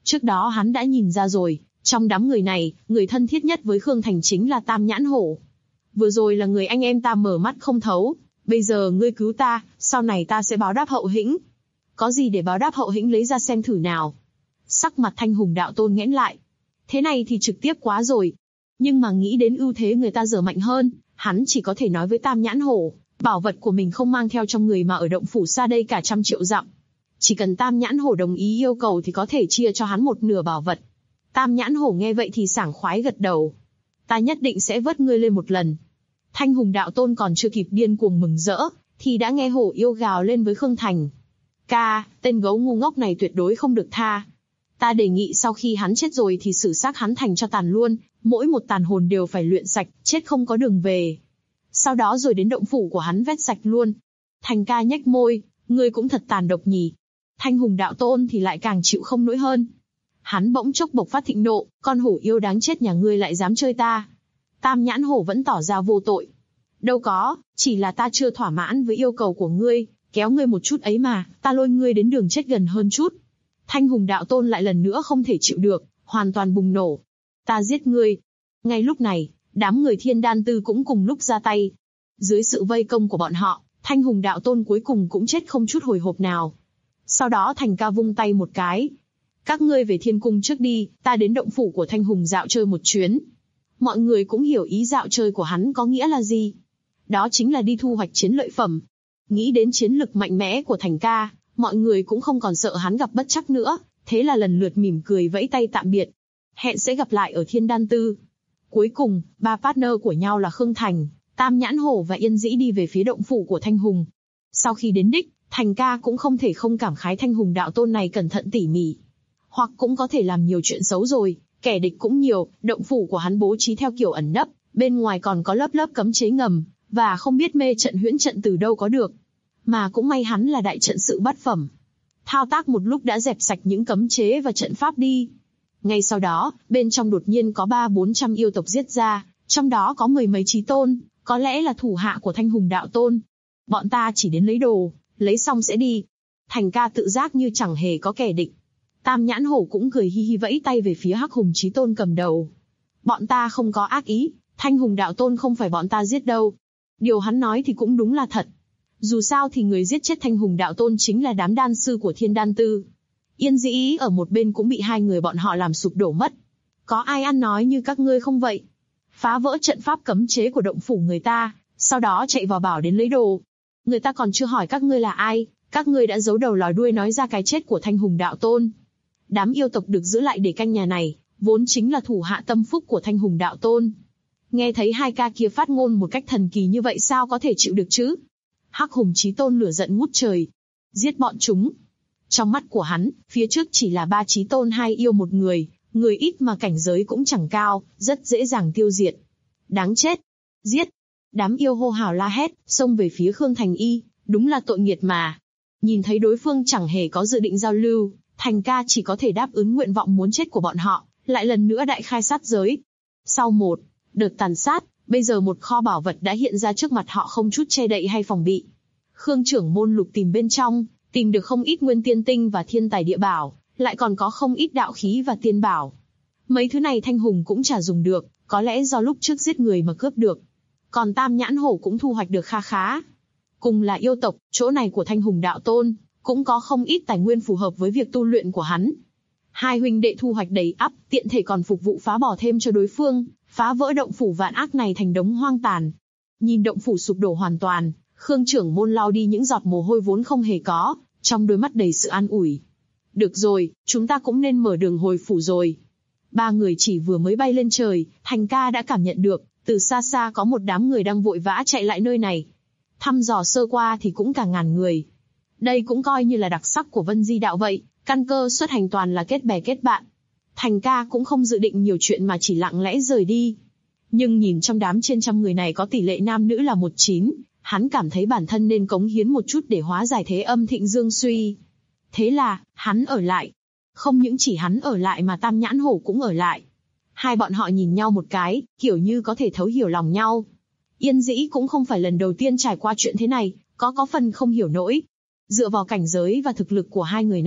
Trước đó hắn đã nhìn ra rồi, trong đám người này, người thân thiết nhất với Khương Thành chính là Tam Nhãn Hổ. Vừa rồi là người anh em ta mở mắt không thấu, bây giờ ngươi cứu ta, sau này ta sẽ báo đáp hậu hĩnh. Có gì để báo đáp hậu hĩnh lấy ra xem thử nào. Sắc mặt Thanh Hùng Đạo Tôn nghẽn lại. Thế này thì trực tiếp quá rồi. Nhưng mà nghĩ đến ưu thế người ta giờ mạnh hơn, hắn chỉ có thể nói với Tam Nhãn Hổ, bảo vật của mình không mang theo trong người mà ở động phủ xa đây cả 100 triệu dặm. Chỉ cần Tam Nhãn Hổ đồng ý yêu cầu thì có thể chia cho hắn một nửa bảo vật. Tam Nhãn Hổ nghe vậy thì sảng khoái gật đầu. Ta nhất định sẽ vớt ngươi lên một lần. Thanh Hùng Đạo Tôn còn chưa kịp điên cuồng mừng rỡ, thì đã nghe hổ yêu gào lên với Khương Thành. Ca, tên gấu ngu ngốc này tuyệt đối không được tha. Ta đề nghị sau khi hắn chết rồi thì xử xác hắn thành cho tàn luôn, mỗi một tàn hồn đều phải luyện sạch, chết không có đường về. Sau đó rồi đến động phủ của hắn vét sạch luôn. Thành ca nhếch môi, ngươi cũng thật tàn độc nhỉ. Thanh Hùng Đạo Tôn thì lại càng chịu không nổi hơn. Hắn bỗng chốc bộc phát thịnh nộ, con hổ yêu đáng chết nhà ngươi lại dám chơi ta. Tam Nhãn Hổ vẫn tỏ ra vô tội. Đâu có, chỉ là ta chưa thỏa mãn với yêu cầu của ngươi, kéo ngươi một chút ấy mà, ta lôi ngươi đến đường chết gần hơn chút. Thanh Hùng Đạo Tôn lại lần nữa không thể chịu được, hoàn toàn bùng nổ. Ta giết ngươi. Ngay lúc này, đám người Thiên Đan Tư cũng cùng lúc ra tay. Dưới sự vây công của bọn họ, Thanh Hùng Đạo Tôn cuối cùng cũng chết không chút hồi hộp nào. Sau đó Thành ca vung tay một cái. Các ngươi về Thiên Cung trước đi, ta đến động phủ của Thanh Hùng dạo chơi một chuyến. Mọi người cũng hiểu ý dạo chơi của hắn có nghĩa là gì. Đó chính là đi thu hoạch chiến lợi phẩm. Nghĩ đến chiến lực mạnh mẽ của Thành ca, mọi người cũng không còn sợ hắn gặp bất trắc nữa, thế là lần lượt mỉm cười vẫy tay tạm biệt. Hẹn sẽ gặp lại ở Thiên Đan Tư. Cuối cùng, ba partner của nhau là Khương Thành, Tam Nhãn Hổ và Yên Dĩ đi về phía động phủ của Thanh Hùng. Sau khi đến đích, Thành ca cũng không thể không cảm khái Thanh Hùng Đạo Tôn này cẩn thận tỉ mỉ. Hoặc cũng có thể làm nhiều chuyện xấu rồi, kẻ địch cũng nhiều, động phủ của hắn bố trí theo kiểu ẩn nấp, bên ngoài còn có lớp lớp cấm chế ngầm, và không biết mê trận huyễn trận từ đâu có được. Mà cũng may hắn là đại trận sự bát phẩm. Thao tác một lúc đã dẹp sạch những cấm chế và trận pháp đi. Ngay sau đó, bên trong đột nhiên có 300-400 yêu tộc giết ra, trong đó có 10 mấy chí tôn, có lẽ là thủ hạ của Thanh Hùng Đạo Tôn. Bọn ta chỉ đến lấy đồ, lấy xong sẽ đi. Thành ca tự giác như chẳng hề có kẻ địch. Tam Nhãn Hổ cũng cười hi hi vẫy tay về phía Hắc Hùng Chí Tôn cầm đầu. Bọn ta không có ác ý, Thanh Hùng Đạo Tôn không phải bọn ta giết đâu. Điều hắn nói thì cũng đúng là thật. Dù sao thì người giết chết Thanh Hùng Đạo Tôn chính là đám đan sư của Thiên Đan Tư. Yên Dĩ ở một bên cũng bị hai người bọn họ làm sụp đổ mất. Có ai ăn nói như các ngươi không vậy? Phá vỡ trận pháp cấm chế của động phủ người ta, sau đó chạy vào bảo đến lấy đồ. Người ta còn chưa hỏi các ngươi là ai, các ngươi đã giấu đầu lòi đuôi nói ra cái chết của Thanh Hùng Đạo Tôn. Đám yêu tộc được giữ lại để canh nhà này, vốn chính là thủ hạ tâm phúc của Thanh Hùng Đạo Tôn. Nghe thấy hai ca kia phát ngôn một cách thần kỳ như vậy sao có thể chịu được chứ? Hắc Hùng Chí Tôn lửa giận ngút trời. Giết bọn chúng. Trong mắt của hắn, phía trước chỉ là 3 chí tôn 2 yêu một người ít mà cảnh giới cũng chẳng cao, rất dễ dàng tiêu diệt. Đáng chết. Giết. Đám yêu hô hào la hét, xông về phía Khương Thành Y, đúng là tội nghiệt mà. Nhìn thấy đối phương chẳng hề có dự định giao lưu, Thành ca chỉ có thể đáp ứng nguyện vọng muốn chết của bọn họ, lại lần nữa đại khai sát giới. Sau một đợt tàn sát, bây giờ một kho bảo vật đã hiện ra trước mặt họ không chút che đậy hay phòng bị. Khương trưởng môn lục tìm bên trong, tìm được không ít nguyên tiên tinh và thiên tài địa bảo, lại còn có không ít đạo khí và tiên bảo. Mấy thứ này Thanh Hùng cũng chả dùng được, có lẽ do lúc trước giết người mà cướp được. Còn Tam Nhãn Hổ cũng thu hoạch được kha khá. Cùng là yêu tộc, chỗ này của Thanh Hùng Đạo Tôn, cũng có không ít tài nguyên phù hợp với việc tu luyện của hắn. Hai huynh đệ thu hoạch đầy ắp, tiện thể còn phục vụ phá bỏ thêm cho đối phương, phá vỡ động phủ vạn ác này thành đống hoang tàn. Nhìn động phủ sụp đổ hoàn toàn, Khương trưởng môn lau đi những giọt mồ hôi vốn không hề có, trong đôi mắt đầy sự an ủi. Được rồi, chúng ta cũng nên mở đường hồi phủ rồi. Ba người chỉ vừa mới bay lên trời, Thành ca đã cảm nhận được, từ xa xa có một đám người đang vội vã chạy lại nơi này. Thăm dò sơ qua thì cũng cả ngàn người. Đây cũng coi như là đặc sắc của Vân Di đạo vậy, căn cơ xuất hành toàn là kết bè kết bạn. Thành ca cũng không dự định nhiều chuyện mà chỉ lặng lẽ rời đi. Nhưng nhìn trong đám trên trăm người này có tỷ lệ nam nữ là 1:9, hắn cảm thấy bản thân nên cống hiến một chút để hóa giải thế âm thịnh dương suy. Thế là, hắn ở lại. Không những chỉ hắn ở lại mà Tam Nhãn Hổ cũng ở lại. Hai bọn họ nhìn nhau một cái, kiểu như có thể thấu hiểu lòng nhau. Yên Dĩ cũng không phải lần đầu tiên trải qua chuyện thế này, có phần không hiểu nổi. Dựa vào cảnh giới và thực lực của hai người này,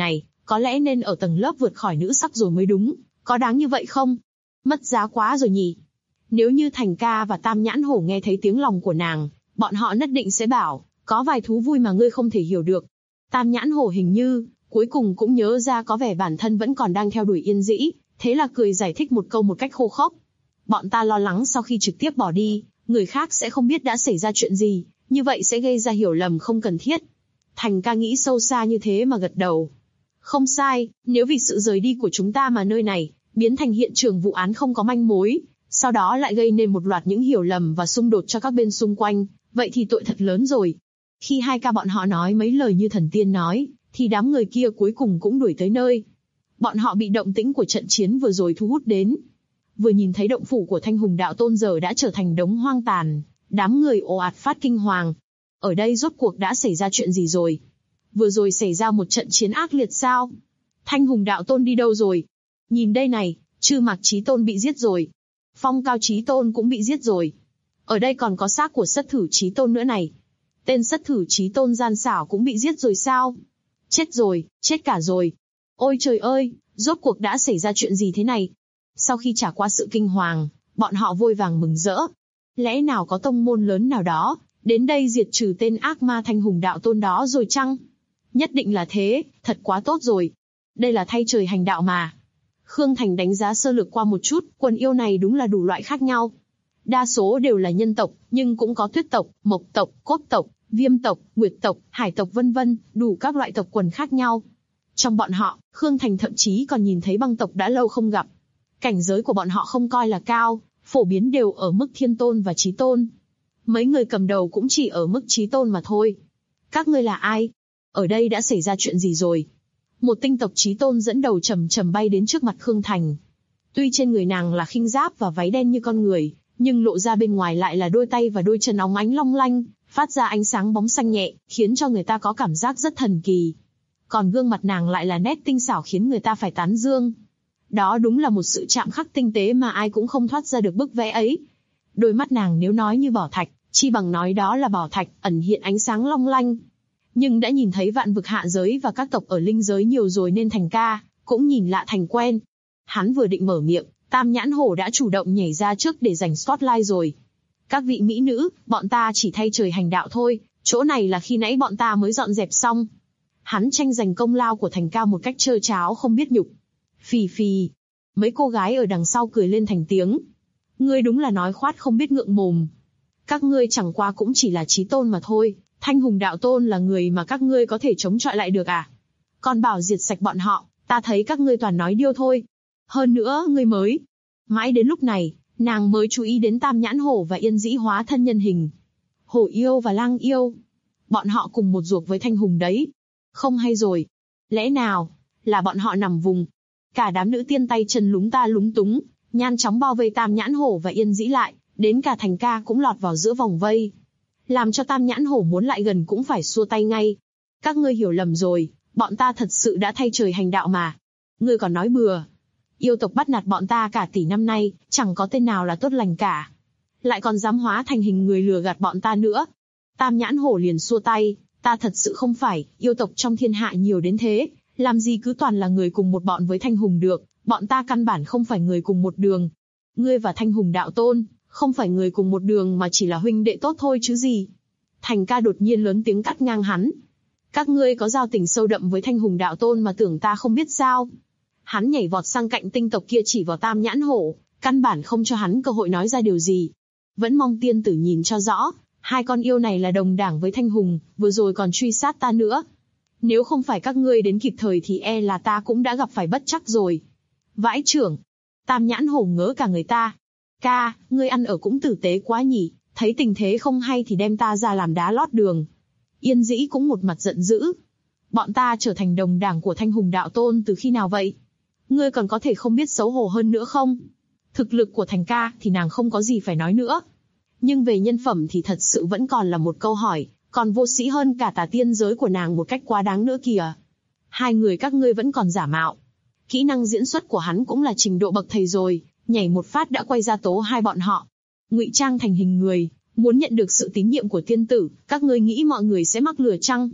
có lẽ nên ở tầng lớp vượt khỏi nữ sắc rồi mới đúng, có đáng như vậy không? Mất giá quá rồi nhỉ? Nếu như Thành ca và Tam Nhãn Hổ nghe thấy tiếng lòng của nàng, bọn họ nhất định sẽ bảo, có vài thú vui mà ngươi không thể hiểu được. Tam Nhãn Hổ hình như, cuối cùng cũng nhớ ra có vẻ bản thân vẫn còn đang theo đuổi Yên Dĩ, thế là cười giải thích một câu một cách khô khốc. Bọn ta lo lắng sau khi trực tiếp bỏ đi, người khác sẽ không biết đã xảy ra chuyện gì, như vậy sẽ gây ra hiểu lầm không cần thiết. Thành ca nghĩ sâu xa như thế mà gật đầu. Không sai, nếu vì sự rời đi của chúng ta mà nơi này biến thành hiện trường vụ án không có manh mối, sau đó lại gây nên một loạt những hiểu lầm và xung đột cho các bên xung quanh, vậy thì tội thật lớn rồi. Khi hai ca bọn họ nói mấy lời như thần tiên nói, thì đám người kia cuối cùng cũng đuổi tới nơi. Bọn họ bị động tĩnh của trận chiến vừa rồi thu hút đến. Vừa nhìn thấy động phủ của Thanh Hùng Đạo Tôn giờ đã trở thành đống hoang tàn, đám người ồ ạt phát kinh hoàng. Ở đây rốt cuộc đã xảy ra chuyện gì rồi? Vừa rồi xảy ra một trận chiến ác liệt sao? Thanh Hùng Đạo Tôn đi đâu rồi? Nhìn đây này, Chư Mạc Chí Tôn bị giết rồi. Phong Cao Chí Tôn cũng bị giết rồi. Ở đây còn có xác của Sất Thử Chí Tôn nữa này. Tên Sất Thử Chí Tôn gian xảo cũng bị giết rồi sao? Chết rồi, chết cả rồi. Ôi trời ơi, rốt cuộc đã xảy ra chuyện gì thế này? Sau khi trải qua sự kinh hoàng, bọn họ vội vàng mừng rỡ. Lẽ nào có tông môn lớn nào đó đến đây diệt trừ tên ác ma Thanh Hùng Đạo Tôn đó rồi chăng? Nhất định là thế, thật quá tốt rồi. Đây là thay trời hành đạo mà. Khương Thành đánh giá sơ lược qua một chút, quần yêu này đúng là đủ loại khác nhau. Đa số đều là nhân tộc, nhưng cũng có tuyết tộc, mộc tộc, cốt tộc, viêm tộc, nguyệt tộc, hải tộc vân vân, đủ các loại tộc quần khác nhau. Trong bọn họ, Khương Thành thậm chí còn nhìn thấy băng tộc đã lâu không gặp. Cảnh giới của bọn họ không coi là cao, phổ biến đều ở mức thiên tôn và chí tôn. Mấy người cầm đầu cũng chỉ ở mức chí tôn mà thôi. Các ngươi là ai? Ở đây đã xảy ra chuyện gì rồi? Một tinh tộc chí tôn dẫn đầu trầm trầm bay đến trước mặt Khương Thành. Tuy trên người nàng là khinh giáp và váy đen như con người, nhưng lộ ra bên ngoài lại là đôi tay và đôi chân óng ánh long lanh, phát ra ánh sáng bóng xanh nhẹ, khiến cho người ta có cảm giác rất thần kỳ. Còn gương mặt nàng lại là nét tinh xảo khiến người ta phải tán dương. Đó đúng là một sự chạm khắc tinh tế mà ai cũng không thoát ra được bức vẽ ấy. Đôi mắt nàng nếu nói như bảo thạch, chi bằng nói đó là bảo thạch, ẩn hiện ánh sáng long lanh. Nhưng đã nhìn thấy vạn vực hạ giới và các tộc ở linh giới nhiều rồi nên Thành ca cũng nhìn lạ thành quen. Hắn vừa định mở miệng, Tam Nhãn Hổ đã chủ động nhảy ra trước để giành spotlight rồi. Các vị mỹ nữ, bọn ta chỉ thay trời hành đạo thôi, chỗ này là khi nãy bọn ta mới dọn dẹp xong. Hắn tranh giành công lao của Thành ca một cách trơ tráo không biết nhục. Phì phì. Mấy cô gái ở đằng sau cười lên thành tiếng. Ngươi đúng là nói khoát không biết ngượng mồm. Các ngươi chẳng qua cũng chỉ là chí tôn mà thôi. Thanh Hùng Đạo Tôn là người mà các ngươi có thể chống chọi lại được à? Còn bảo diệt sạch bọn họ, ta thấy các ngươi toàn nói điêu thôi. Hơn nữa, ngươi mới. Mãi đến lúc này, nàng mới chú ý đến Tam Nhãn Hổ và Yên Dĩ hóa thân nhân hình. Hổ yêu và lang yêu. Bọn họ cùng một ruột với Thanh Hùng đấy. Không hay rồi. Lẽ nào, là bọn họ nằm vùng. Cả đám nữ tiên tay chân lúng ta lúng túng, nhanh chóng bao vây Tam Nhãn Hổ và Yên Dĩ lại, đến cả Thành ca cũng lọt vào giữa vòng vây. Làm cho Tam Nhãn Hổ muốn lại gần cũng phải xua tay ngay. Các ngươi hiểu lầm rồi, bọn ta thật sự đã thay trời hành đạo mà. Ngươi còn nói bừa. Yêu tộc bắt nạt bọn ta cả tỷ năm nay, chẳng có tên nào là tốt lành cả. Lại còn dám hóa thành hình người lừa gạt bọn ta nữa. Tam Nhãn Hổ liền xua tay, ta thật sự không phải, yêu tộc trong thiên hạ nhiều đến thế, làm gì cứ toàn là người cùng một bọn với Thanh Hùng được, bọn ta căn bản không phải người cùng một đường. Ngươi và Thanh Hùng Đạo Tôn, không phải người cùng một đường mà chỉ là huynh đệ tốt thôi chứ gì. Thành ca đột nhiên lớn tiếng cắt ngang hắn. Các ngươi có giao tình sâu đậm với Thanh Hùng Đạo Tôn mà tưởng ta không biết sao. Hắn nhảy vọt sang cạnh tinh tộc kia chỉ vào Tam Nhãn Hổ, căn bản không cho hắn cơ hội nói ra điều gì. Vẫn mong tiên tử nhìn cho rõ, hai con yêu này là đồng đảng với Thanh Hùng, vừa rồi còn truy sát ta nữa. Nếu không phải các ngươi đến kịp thời thì e là ta cũng đã gặp phải bất trắc rồi. Vãi trưởng. Tam Nhãn Hổ ngỡ cả người ta. Ca, ngươi ăn ở cũng tử tế quá nhỉ, thấy tình thế không hay thì đem ta ra làm đá lót đường. Yên Dĩ cũng một mặt giận dữ. Bọn ta trở thành đồng đảng của Thanh Hùng Đạo Tôn từ khi nào vậy? Ngươi còn có thể không biết xấu hổ hơn nữa không? Thực lực của Thành ca thì nàng không có gì phải nói nữa. Nhưng về nhân phẩm thì thật sự vẫn còn là một câu hỏi, còn vô sĩ hơn cả tà tiên giới của nàng một cách quá đáng nữa kìa. Hai người các ngươi vẫn còn giả mạo. Kỹ năng diễn xuất của hắn cũng là trình độ bậc thầy rồi, nhảy một phát đã quay ra tố hai bọn họ. Ngụy trang thành hình người, muốn nhận được sự tín nhiệm của tiên tử, các ngươi nghĩ mọi người sẽ mắc lừa chăng?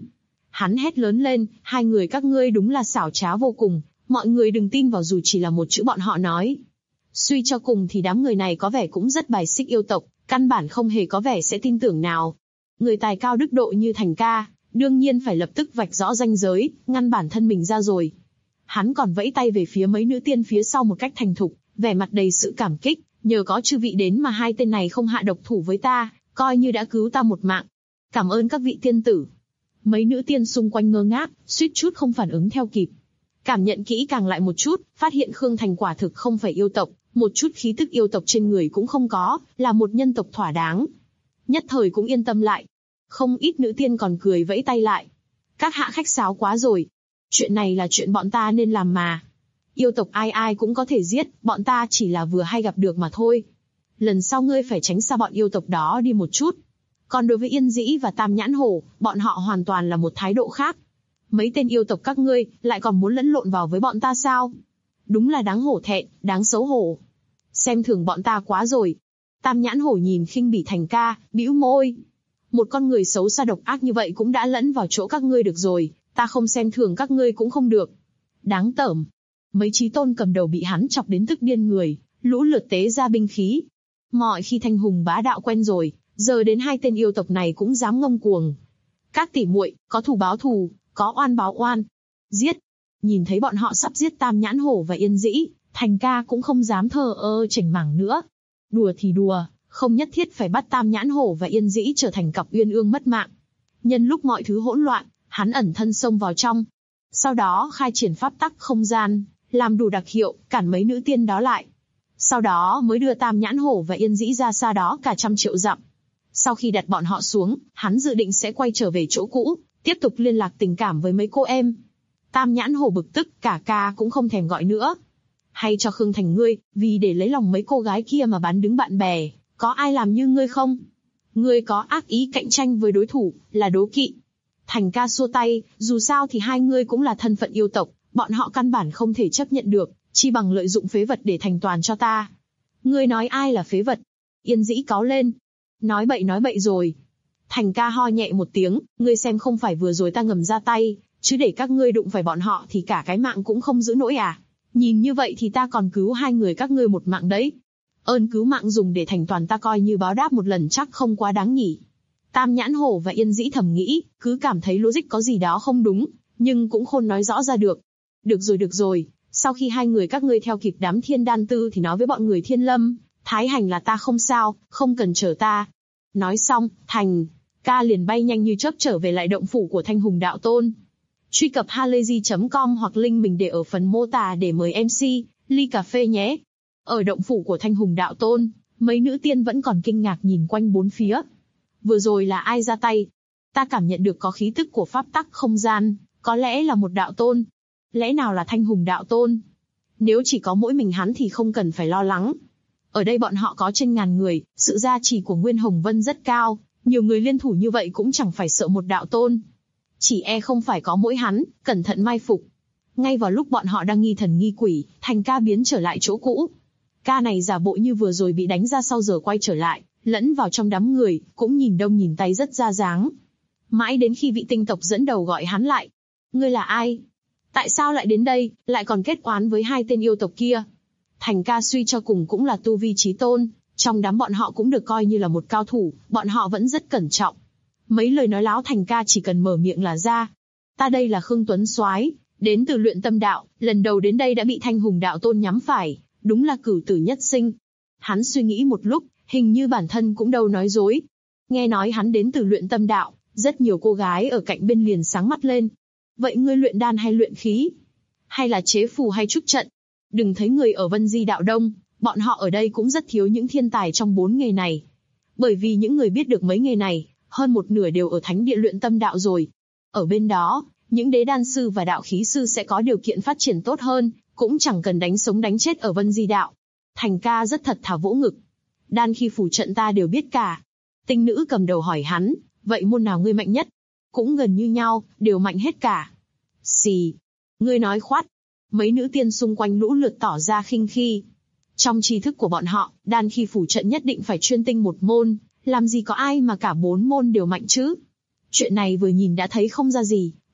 Hắn hét lớn lên, hai người các ngươi đúng là xảo trá vô cùng, mọi người đừng tin vào dù chỉ là một chữ bọn họ nói. Suy cho cùng thì đám người này có vẻ cũng rất bài xích yêu tộc, căn bản không hề có vẻ sẽ tin tưởng nào. Người tài cao đức độ như Thành ca, đương nhiên phải lập tức vạch rõ ranh giới, ngăn bản thân mình ra rồi. Hắn còn vẫy tay về phía mấy nữ tiên phía sau một cách thành thục, vẻ mặt đầy sự cảm kích, nhờ có chư vị đến mà hai tên này không hạ độc thủ với ta, coi như đã cứu ta một mạng. Cảm ơn các vị tiên tử. Mấy nữ tiên xung quanh ngơ ngác, suýt chút không phản ứng theo kịp. Cảm nhận kỹ càng lại một chút, phát hiện Khương Thành quả thực không phải yêu tộc, một chút khí tức yêu tộc trên người cũng không có, là một nhân tộc thỏa đáng. Nhất thời cũng yên tâm lại. Không ít nữ tiên còn cười vẫy tay lại. Các hạ khách sáo quá rồi. Chuyện này là chuyện bọn ta nên làm mà. Yêu tộc ai ai cũng có thể giết, bọn ta chỉ là vừa hay gặp được mà thôi. Lần sau ngươi phải tránh xa bọn yêu tộc đó đi một chút. Còn đối với Yên Dĩ và Tam Nhãn Hổ, bọn họ hoàn toàn là một thái độ khác. Mấy tên yêu tộc các ngươi, lại còn muốn lẫn lộn vào với bọn ta sao? Đúng là đáng hổ thẹn, đáng xấu hổ. Xem thường bọn ta quá rồi. Tam Nhãn Hổ nhìn khinh bỉ Thành ca, bĩu môi. Một con người xấu xa độc ác như vậy cũng đã lẫn vào chỗ các ngươi được rồi, ta không xem thường các ngươi cũng không được. Đáng tởm. Mấy chí tôn cầm đầu bị hắn chọc đến tức điên người, lũ lượt tế ra binh khí. Mọi khi Thanh Hùng bá đạo quen rồi, giờ đến hai tên yêu tộc này cũng dám ngông cuồng. Các tỷ muội, có thù báo thù, có oan báo oan. Giết. Nhìn thấy bọn họ sắp giết Tam Nhãn Hổ và Yên Dĩ, Thành ca cũng không dám thờ ơ chảnh mảng nữa. Đùa thì đùa, không nhất thiết phải bắt Tam Nhãn Hổ và Yên Dĩ trở thành cặp uyên ương mất mạng. Nhân lúc mọi thứ hỗn loạn, hắn ẩn thân xông vào trong. Sau đó khai triển pháp tắc không gian, làm đủ đặc hiệu, cản mấy nữ tiên đó lại. Sau đó mới đưa Tam Nhãn Hổ và Yên Dĩ ra xa đó cả trăm triệu dặm. Sau khi đặt bọn họ xuống, hắn dự định sẽ quay trở về chỗ cũ, tiếp tục liên lạc tình cảm với mấy cô em. Tam Nhãn Hổ bực tức, cả ca cũng không thèm gọi nữa. Hay cho Khương Thành ngươi, vì để lấy lòng mấy cô gái kia mà bán đứng bạn bè, có ai làm như ngươi không? Ngươi có ác ý cạnh tranh với đối thủ, là đố kỵ. Thành ca xua tay, dù sao thì hai ngươi cũng là thân phận yêu tộc, bọn họ căn bản không thể chấp nhận được, chi bằng lợi dụng phế vật để thành toàn cho ta. Ngươi nói ai là phế vật? Yên Dĩ cáu lên. Nói bậy rồi. Thành ca ho nhẹ một tiếng, ngươi xem không phải vừa rồi ta ngầm ra tay, chứ để các ngươi đụng phải bọn họ thì cả cái mạng cũng không giữ nổi à? Nhìn như vậy thì ta còn cứu hai người các ngươi một mạng đấy. Ơn cứu mạng dùng để thành toàn ta coi như báo đáp một lần chắc không quá đáng nhỉ. Tam Nhãn Hổ và Yên Dĩ thầm nghĩ, cứ cảm thấy logic có gì đó không đúng, nhưng cũng không nói rõ ra được. Được rồi, sau khi hai người các ngươi theo kịp đám Thiên Đan Tư thì nói với bọn người Thiên Lâm, Thái Hành là ta không sao, không cần chờ ta. Nói xong, Thành ca liền bay nhanh như chớp trở về lại động phủ của Thanh Hùng Đạo Tôn. Truy cập halayzi.com hoặc link mình để ở phần mô tả để mời MC ly cà phê nhé. Ở động phủ của Thanh Hùng Đạo Tôn, mấy nữ tiên vẫn còn kinh ngạc nhìn quanh bốn phía. Vừa rồi là ai ra tay? Ta cảm nhận được có khí tức của pháp tắc không gian, có lẽ là một đạo tôn. Lẽ nào là Thanh Hùng Đạo Tôn? Nếu chỉ có mỗi mình hắn thì không cần phải lo lắng. Ở đây bọn họ có trên ngàn người, sự gia trì của Nguyên Hồng Vân rất cao, nhiều người liên thủ như vậy cũng chẳng phải sợ một đạo tôn. Chỉ e không phải có mỗi hắn, cẩn thận mai phục. Ngay vào lúc bọn họ đang nghi thần nghi quỷ, Thành ca biến trở lại chỗ cũ. Ca này giả bộ như vừa rồi bị đánh ra sau giờ quay trở lại, lẫn vào trong đám người, cũng nhìn đông nhìn tây rất ra dáng. Mãi đến khi vị tinh tộc dẫn đầu gọi hắn lại. Ngươi là ai? Tại sao lại đến đây, lại còn kết oán với hai tên yêu tộc kia? Thành ca suy cho cùng cũng là tu vi chí tôn, trong đám bọn họ cũng được coi như là một cao thủ, bọn họ vẫn rất cẩn trọng. Mấy lời nói láo Thành ca chỉ cần mở miệng là ra. Ta đây là Khương Tuấn Soái, đến từ Luyện Tâm Đạo, lần đầu đến đây đã bị Thanh Hùng Đạo Tôn nhắm phải, đúng là cửu tử nhất sinh. Hắn suy nghĩ một lúc, hình như bản thân cũng đâu nói dối. Nghe nói hắn đến từ Luyện Tâm Đạo, rất nhiều cô gái ở cạnh bên liền sáng mắt lên. Vậy ngươi luyện đan hay luyện khí? Hay là chế phù hay trúc trận? Đừng thấy người ở Vân Di Đạo Đông, bọn họ ở đây cũng rất thiếu những thiên tài trong 4 nghề này. Bởi vì những người biết được mấy nghề này, hơn một nửa đều ở Thánh Địa Luyện Tâm Đạo rồi. Ở bên đó, những đế đan sư và đạo khí sư sẽ có điều kiện phát triển tốt hơn, cũng chẳng cần đánh sống đánh chết ở Vân Di Đạo. Thành ca rất thật thà vỗ ngực. Đan khi phù trận ta đều biết cả. Tinh nữ cầm đầu hỏi hắn, vậy môn nào ngươi mạnh nhất? Cũng gần như nhau, đều mạnh hết cả. Xì, ngươi nói khoát. Mấy nữ tiên xung quanh lũ lượt tỏ ra khinh khi. Trong tri thức của bọn họ, đan khi phù trận nhất định phải chuyên tinh một môn, làm gì có ai mà cả 4 môn đều mạnh chứ. Chuyện này vừa nhìn đã thấy không ra gì,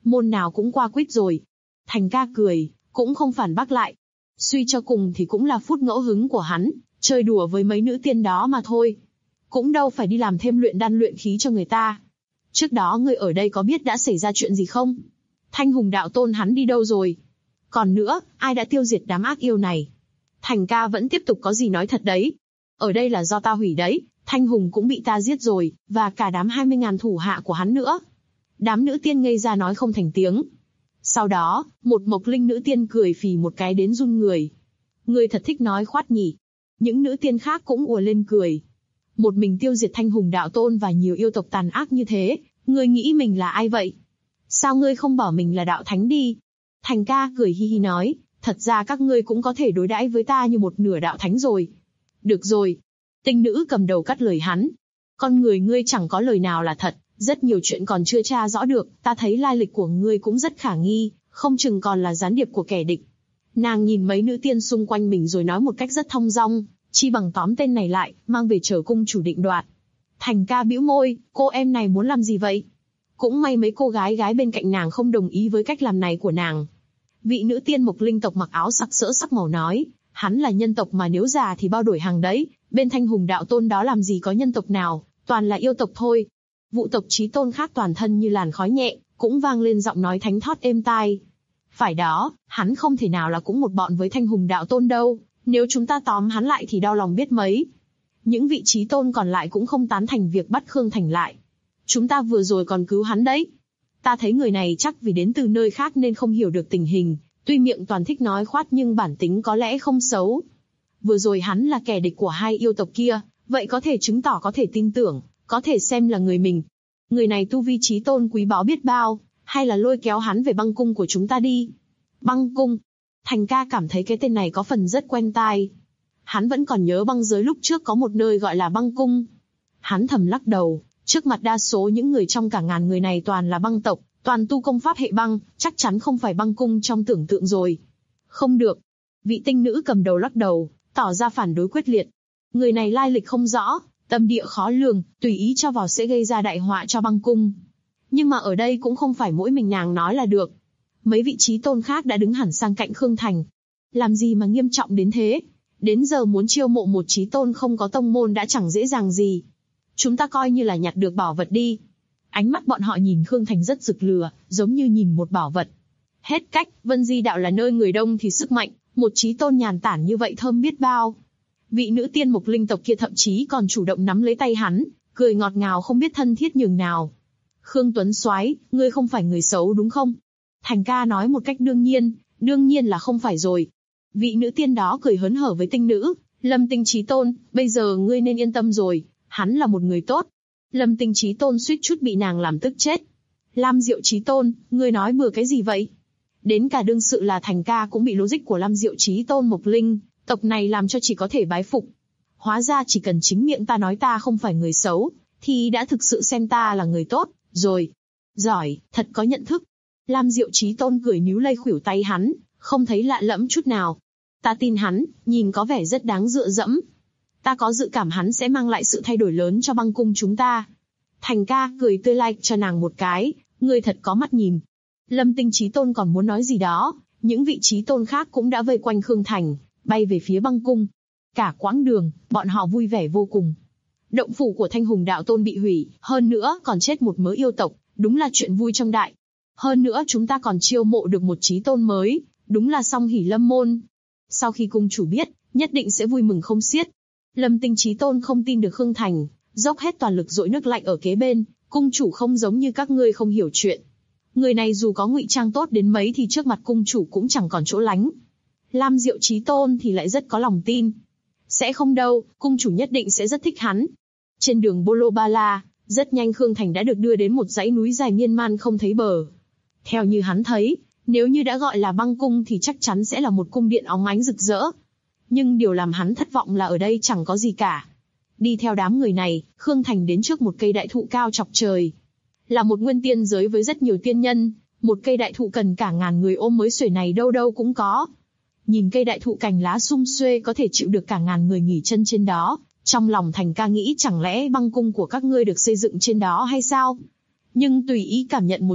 môn nào cũng qua quýt rồi. Thành ca cười, cũng không phản bác lại. Suy cho cùng thì cũng là phút ngẫu hứng của hắn, chơi đùa với mấy nữ tiên đó mà thôi. Cũng đâu phải đi làm thêm luyện đan luyện khí cho người ta. Trước đó ngươi ở đây có biết đã xảy ra chuyện gì không? Thanh Hùng đạo tôn hắn đi đâu rồi? Còn nữa, ai đã tiêu diệt đám ác yêu này? Thành ca vẫn tiếp tục có gì nói thật đấy. Ở đây là do ta hủy đấy, Thanh Hùng cũng bị ta giết rồi, và cả đám 20.000 thủ hạ của hắn nữa. Đám nữ tiên ngây ra nói không thành tiếng. Sau đó, một Mộc Linh nữ tiên cười phì một cái đến run người. Ngươi thật thích nói khoát nhỉ. Những nữ tiên khác cũng ùa lên cười. Một mình tiêu diệt Thanh Hùng đạo tôn và nhiều yêu tộc tàn ác như thế, ngươi nghĩ mình là ai vậy? Sao ngươi không bảo mình là đạo thánh đi? Thành ca cười hi hi nói, thật ra các ngươi cũng có thể đối đãi với ta như một nửa đạo thánh rồi. Được rồi. Tinh nữ cầm đầu cắt lời hắn. Con người ngươi chẳng có lời nào là thật, rất nhiều chuyện còn chưa tra rõ được, ta thấy lai lịch của ngươi cũng rất khả nghi, không chừng còn là gián điệp của kẻ địch. Nàng nhìn mấy nữ tiên xung quanh mình rồi nói một cách rất thong dong, chi bằng tóm tên này lại, mang về chở cung chủ định đoạt. Thành ca bĩu môi, cô em này muốn làm gì vậy? Cũng may mấy cô gái bên cạnh nàng không đồng ý với cách làm này của nàng. Vị nữ tiên Mộc Linh tộc mặc áo sặc sỡ sắc màu nói, hắn là nhân tộc mà nếu già thì bao đổi hàng đấy, bên Thanh Hùng đạo tôn đó làm gì có nhân tộc nào, toàn là yêu tộc thôi. Vụ tộc Chí Tôn khác toàn thân như làn khói nhẹ, cũng vang lên giọng nói thánh thót êm tai. Phải đó, hắn không thể nào là cũng một bọn với Thanh Hùng đạo tôn đâu, nếu chúng ta tóm hắn lại thì đau lòng biết mấy. Những vị Chí Tôn còn lại cũng không tán thành việc bắt Khương Thành lại. Chúng ta vừa rồi còn cứu hắn đấy. Ta thấy người này chắc vì đến từ nơi khác nên không hiểu được tình hình, tuy miệng toàn thích nói khoát nhưng bản tính có lẽ không xấu. Vừa rồi hắn là kẻ địch của hai yêu tộc kia, vậy có thể chứng tỏ có thể tin tưởng, có thể xem là người mình. Người này tu vi Chí Tôn quý báu biết bao, hay là lôi kéo hắn về băng cung của chúng ta đi. Băng cung. Thành ca cảm thấy cái tên này có phần rất quen tai. Hắn vẫn còn nhớ băng giới lúc trước có một nơi gọi là băng cung. Hắn thầm lắc đầu, trước mặt đa số những người trong cả ngàn người này toàn là băng tộc, toàn tu công pháp hệ băng, chắc chắn không phải băng cung trong tưởng tượng rồi. Không được. Vị tinh nữ cầm đầu lắc đầu, tỏ ra phản đối quyết liệt. Người này lai lịch không rõ, tâm địa khó lường, tùy ý cho vào sẽ gây ra đại họa cho băng cung. Nhưng mà ở đây cũng không phải mỗi mình nàng nói là được. Mấy vị Chí Tôn khác đã đứng hẳn sang cạnh Khương Thành. Làm gì mà nghiêm trọng đến thế? Đến giờ muốn chiêu mộ một Chí Tôn không có tông môn đã chẳng dễ dàng gì. Chúng ta coi như là nhặt được bảo vật đi. Ánh mắt bọn họ nhìn Khương Thành rất rực lửa, giống như nhìn một bảo vật. Hết cách, Vân Di đạo là nơi người đông thì sức mạnh, một Chí Tôn nhàn tản như vậy thơm biết bao. Vị nữ tiên Mộc Linh tộc kia thậm chí còn chủ động nắm lấy tay hắn, cười ngọt ngào không biết thân thiết nhường nào. Khương Tuấn soái, ngươi không phải người xấu đúng không? Thành ca nói một cách đương nhiên là không phải rồi. Vị nữ tiên đó cười hớn hở với tinh nữ, Lâm Tinh Chí Tôn, bây giờ ngươi nên yên tâm rồi, hắn là một người tốt. Lâm Tinh Chí Tôn suýt chút bị nàng làm tức chết. Lam Diệu Chí Tôn, ngươi nói bừa cái gì vậy? Đến cả đương sự là Thành ca cũng bị logic của Lam Diệu Chí Tôn Mộc Linh tộc này làm cho chỉ có thể bái phục. Hóa ra chỉ cần chính miệng ta nói ta không phải người xấu, thì đã thực sự xem ta là người tốt, rồi. Giỏi, thật có nhận thức. Lam Diệu Chí Tôn cười níu lây khuỷu tay hắn, không thấy lạ lẫm chút nào. Ta tin hắn, nhìn có vẻ rất đáng dựa dẫm. Ta có dự cảm hắn sẽ mang lại sự thay đổi lớn cho băng cung chúng ta. Thành ca cười tươi like cho nàng một cái, người thật có mắt nhìn. Lâm Tinh Chí Tôn còn muốn nói gì đó, những vị Chí Tôn khác cũng đã vây quanh Khương Thành, bay về phía băng cung. Cả quãng đường, bọn họ vui vẻ vô cùng. Động phủ của Thanh Hùng đạo tôn bị hủy, hơn nữa còn chết một mớ yêu tộc, đúng là chuyện vui trong đại. Hơn nữa chúng ta còn chiêu mộ được một Chí Tôn mới, đúng là song hỷ lâm môn. Sau khi cung chủ biết, nhất định sẽ vui mừng không xiết. Lâm Tinh Chí Tôn không tin được Khương Thành, dốc hết toàn lực dội nước lạnh ở kế bên, cung chủ không giống như các ngươi không hiểu chuyện. Người này dù có ngụy trang tốt đến mấy thì trước mặt cung chủ cũng chẳng còn chỗ lánh. Lam Diệu Chí Tôn thì lại rất có lòng tin. Sẽ không đâu, cung chủ nhất định sẽ rất thích hắn. Trên đường Bolo Bala, rất nhanh Khương Thành đã được đưa đến một dãy núi dài miên man không thấy bờ. Theo như hắn thấy, nếu như đã gọi là băng cung thì chắc chắn sẽ là một cung điện óng ánh rực rỡ. Nhưng điều làm hắn thất vọng là ở đây chẳng có gì cả. Đi theo đám người này, Khương Thành đến trước một cây đại thụ cao chọc trời. Là một nguyên tiên giới với rất nhiều tiên nhân, một cây đại thụ cần cả ngàn người ôm mới xuể này đâu đâu cũng có. Nhìn cây đại thụ cành lá sum xuê có thể chịu được cả ngàn người nghỉ chân trên đó, trong lòng Thành ca nghĩ chẳng lẽ băng cung của các ngươi được xây dựng trên đó hay sao? Nhưng tùy ý cảm nhận một chút,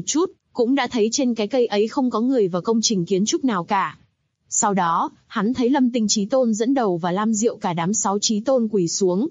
cũng đã thấy trên cái cây ấy không có người và công trình kiến trúc nào cả. Sau đó, hắn thấy Lâm Tinh Chí Tôn dẫn đầu và Lam Diệu cả đám 6 Chí Tôn quỳ xuống.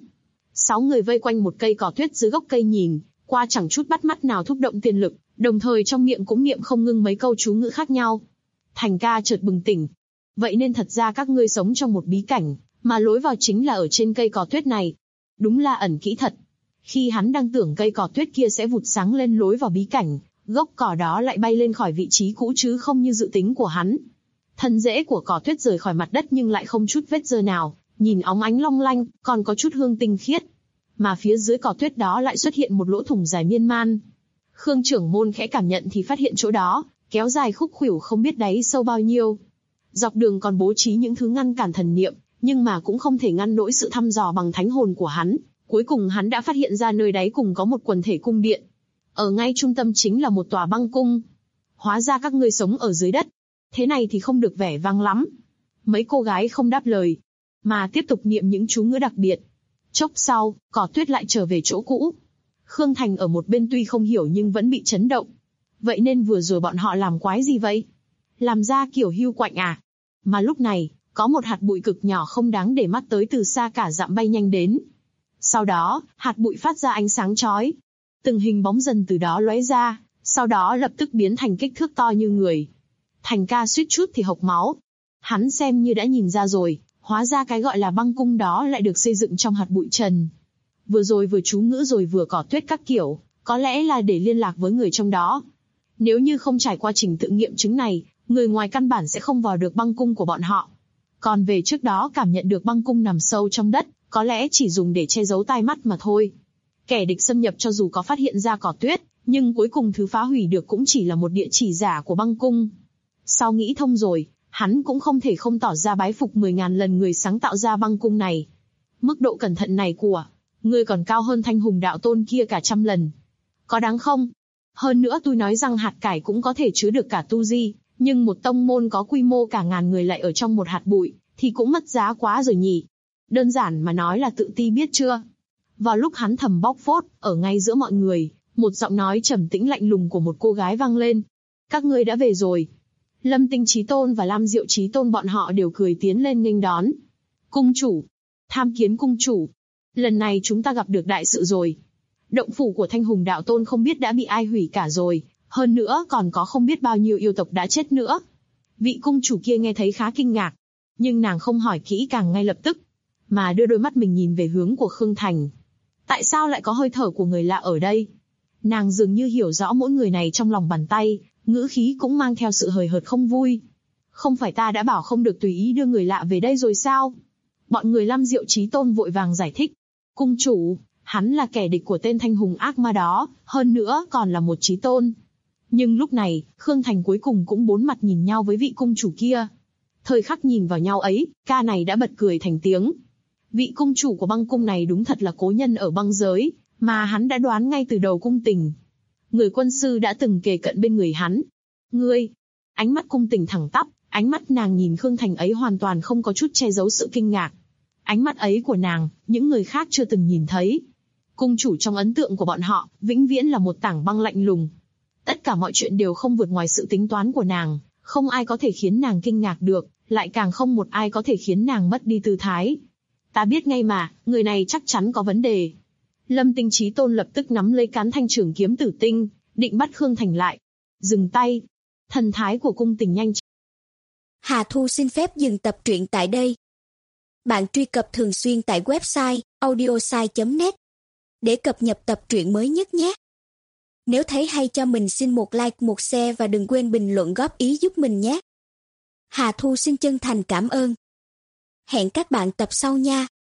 6 người vây quanh một cây cỏ tuyết dưới gốc cây nhìn, qua chẳng chút bắt mắt nào thúc động tiên lực, đồng thời trong miệng cũng niệm không ngưng mấy câu chú ngữ khác nhau. Thành ca chợt bừng tỉnh. Vậy nên thật ra các ngươi sống trong một bí cảnh, mà lối vào chính là ở trên cây cỏ tuyết này. Đúng là ẩn kỹ thật. Khi hắn đang tưởng cây cỏ tuyết kia sẽ vụt sáng lên lối vào bí cảnh, gốc cỏ đó lại bay lên khỏi vị trí cũ chứ không như dự tính của hắn. Thân rễ của cỏ tuyết rời khỏi mặt đất nhưng lại không chút vết dơ nào, nhìn óng ánh long lanh, còn có chút hương tinh khiết. Mà phía dưới cỏ tuyết đó lại xuất hiện một lỗ thủng dài miên man. Khương trưởng môn khẽ cảm nhận thì phát hiện chỗ đó, kéo dài khúc khuỷu không biết đáy sâu bao nhiêu. Dọc đường còn bố trí những thứ ngăn cản thần niệm, nhưng mà cũng không thể ngăn nổi sự thăm dò bằng thánh hồn của hắn. Cuối cùng hắn đã phát hiện ra nơi đáy cùng có một quần thể cung điện. Ở ngay trung tâm chính là một tòa băng cung. Hóa ra các ngươi sống ở dưới đất. Thế này thì không được vẻ vang lắm. Mấy cô gái không đáp lời, mà tiếp tục niệm những chú ngữ đặc biệt. Chốc sau, cỏ tuyết lại trở về chỗ cũ. Khương Thành ở một bên tuy không hiểu nhưng vẫn bị chấn động. Vậy nên vừa rồi bọn họ làm quái gì vậy? Làm ra kiểu hưu quạnh à? Mà lúc này, có một hạt bụi cực nhỏ không đáng để mắt tới từ xa cả dặm bay nhanh đến. Sau đó, hạt bụi phát ra ánh sáng chói. Từng hình bóng dần từ đó lóe ra, sau đó lập tức biến thành kích thước to như người. Thành ca suýt chút thì hộc máu. Hắn xem như đã nhìn ra rồi, hóa ra cái gọi là băng cung đó lại được xây dựng trong hạt bụi trần. Vừa rồi vừa chú ngữ rồi vừa cỏ tuyết các kiểu, có lẽ là để liên lạc với người trong đó. Nếu như không trải qua trình tự nghiệm chứng này, người ngoài căn bản sẽ không vào được băng cung của bọn họ. Còn về trước đó cảm nhận được băng cung nằm sâu trong đất, có lẽ chỉ dùng để che giấu tai mắt mà thôi. Kẻ địch xâm nhập cho dù có phát hiện ra cỏ tuyết, nhưng cuối cùng thứ phá hủy được cũng chỉ là một địa chỉ giả của băng cung. Sau nghĩ thông rồi, hắn cũng không thể không tỏ ra bái phục 10.000 lần người sáng tạo ra băng cung này. Mức độ cẩn thận này của ngươi còn cao hơn Thanh Hùng đạo tôn kia cả trăm lần. Có đáng không? Hơn nữa tôi nói rằng hạt cải cũng có thể chứa được cả tu di, nhưng một tông môn có quy mô cả ngàn người lại ở trong một hạt bụi, thì cũng mất giá quá rồi nhỉ. Đơn giản mà nói là tự ti biết chưa? Vào lúc hắn thầm bóc phốt, ở ngay giữa mọi người, một giọng nói trầm tĩnh lạnh lùng của một cô gái vang lên. Các ngươi đã về rồi. Lâm Tinh Chí Tôn và Lam Diệu Chí Tôn bọn họ đều cười tiến lên nghênh đón. Cung chủ, tham kiến cung chủ. Lần này chúng ta gặp được đại sự rồi. Động phủ của Thanh Hùng đạo tôn không biết đã bị ai hủy cả rồi, hơn nữa còn có không biết bao nhiêu yêu tộc đã chết nữa. Vị cung chủ kia nghe thấy khá kinh ngạc, nhưng nàng không hỏi kỹ càng ngay lập tức, mà đưa đôi mắt mình nhìn về hướng của Khương Thành. Tại sao lại có hơi thở của người lạ ở đây? Nàng dường như hiểu rõ mỗi người này trong lòng bàn tay, ngữ khí cũng mang theo sự hời hợt không vui. Không phải ta đã bảo không được tùy ý đưa người lạ về đây rồi sao? Bọn người Lam Diệu Chí Tôn vội vàng giải thích. Cung chủ, hắn là kẻ địch của tên Thanh Hùng ác ma đó, hơn nữa còn là một Chí Tôn. Nhưng lúc này, Khương Thành cuối cùng cũng bốn mặt nhìn nhau với vị cung chủ kia. Thời khắc nhìn vào nhau ấy, ca này đã bật cười thành tiếng. Vị cung chủ của băng cung này đúng thật là cố nhân ở băng giới, mà hắn đã đoán ngay từ đầu cung tình. Người quân sư đã từng kề cận bên người hắn. Ngươi! Ánh mắt cung tình thẳng tắp, ánh mắt nàng nhìn Khương Thành ấy hoàn toàn không có chút che giấu sự kinh ngạc. Ánh mắt ấy của nàng, những người khác chưa từng nhìn thấy. Cung chủ trong ấn tượng của bọn họ, vĩnh viễn là một tảng băng lạnh lùng. Tất cả mọi chuyện đều không vượt ngoài sự tính toán của nàng, không ai có thể khiến nàng kinh ngạc được, lại càng không một ai có thể khiến nàng mất đi tư thái. Ta biết ngay mà, người này chắc chắn có vấn đề. Lâm Tinh Chí Tôn lập tức nắm lấy cán thanh trường kiếm tử tinh, định bắt Khương Thành lại. Dừng tay. Thần thái của cung tình nhanh. Hà Thu xin phép dừng tập truyện tại đây. Bạn truy cập thường xuyên tại website audiosai.net để cập nhật tập truyện mới nhất nhé. Nếu thấy hay cho mình xin một like, một share và đừng quên bình luận góp ý giúp mình nhé. Hà Thu xin chân thành cảm ơn. Hẹn các bạn tập sau nha.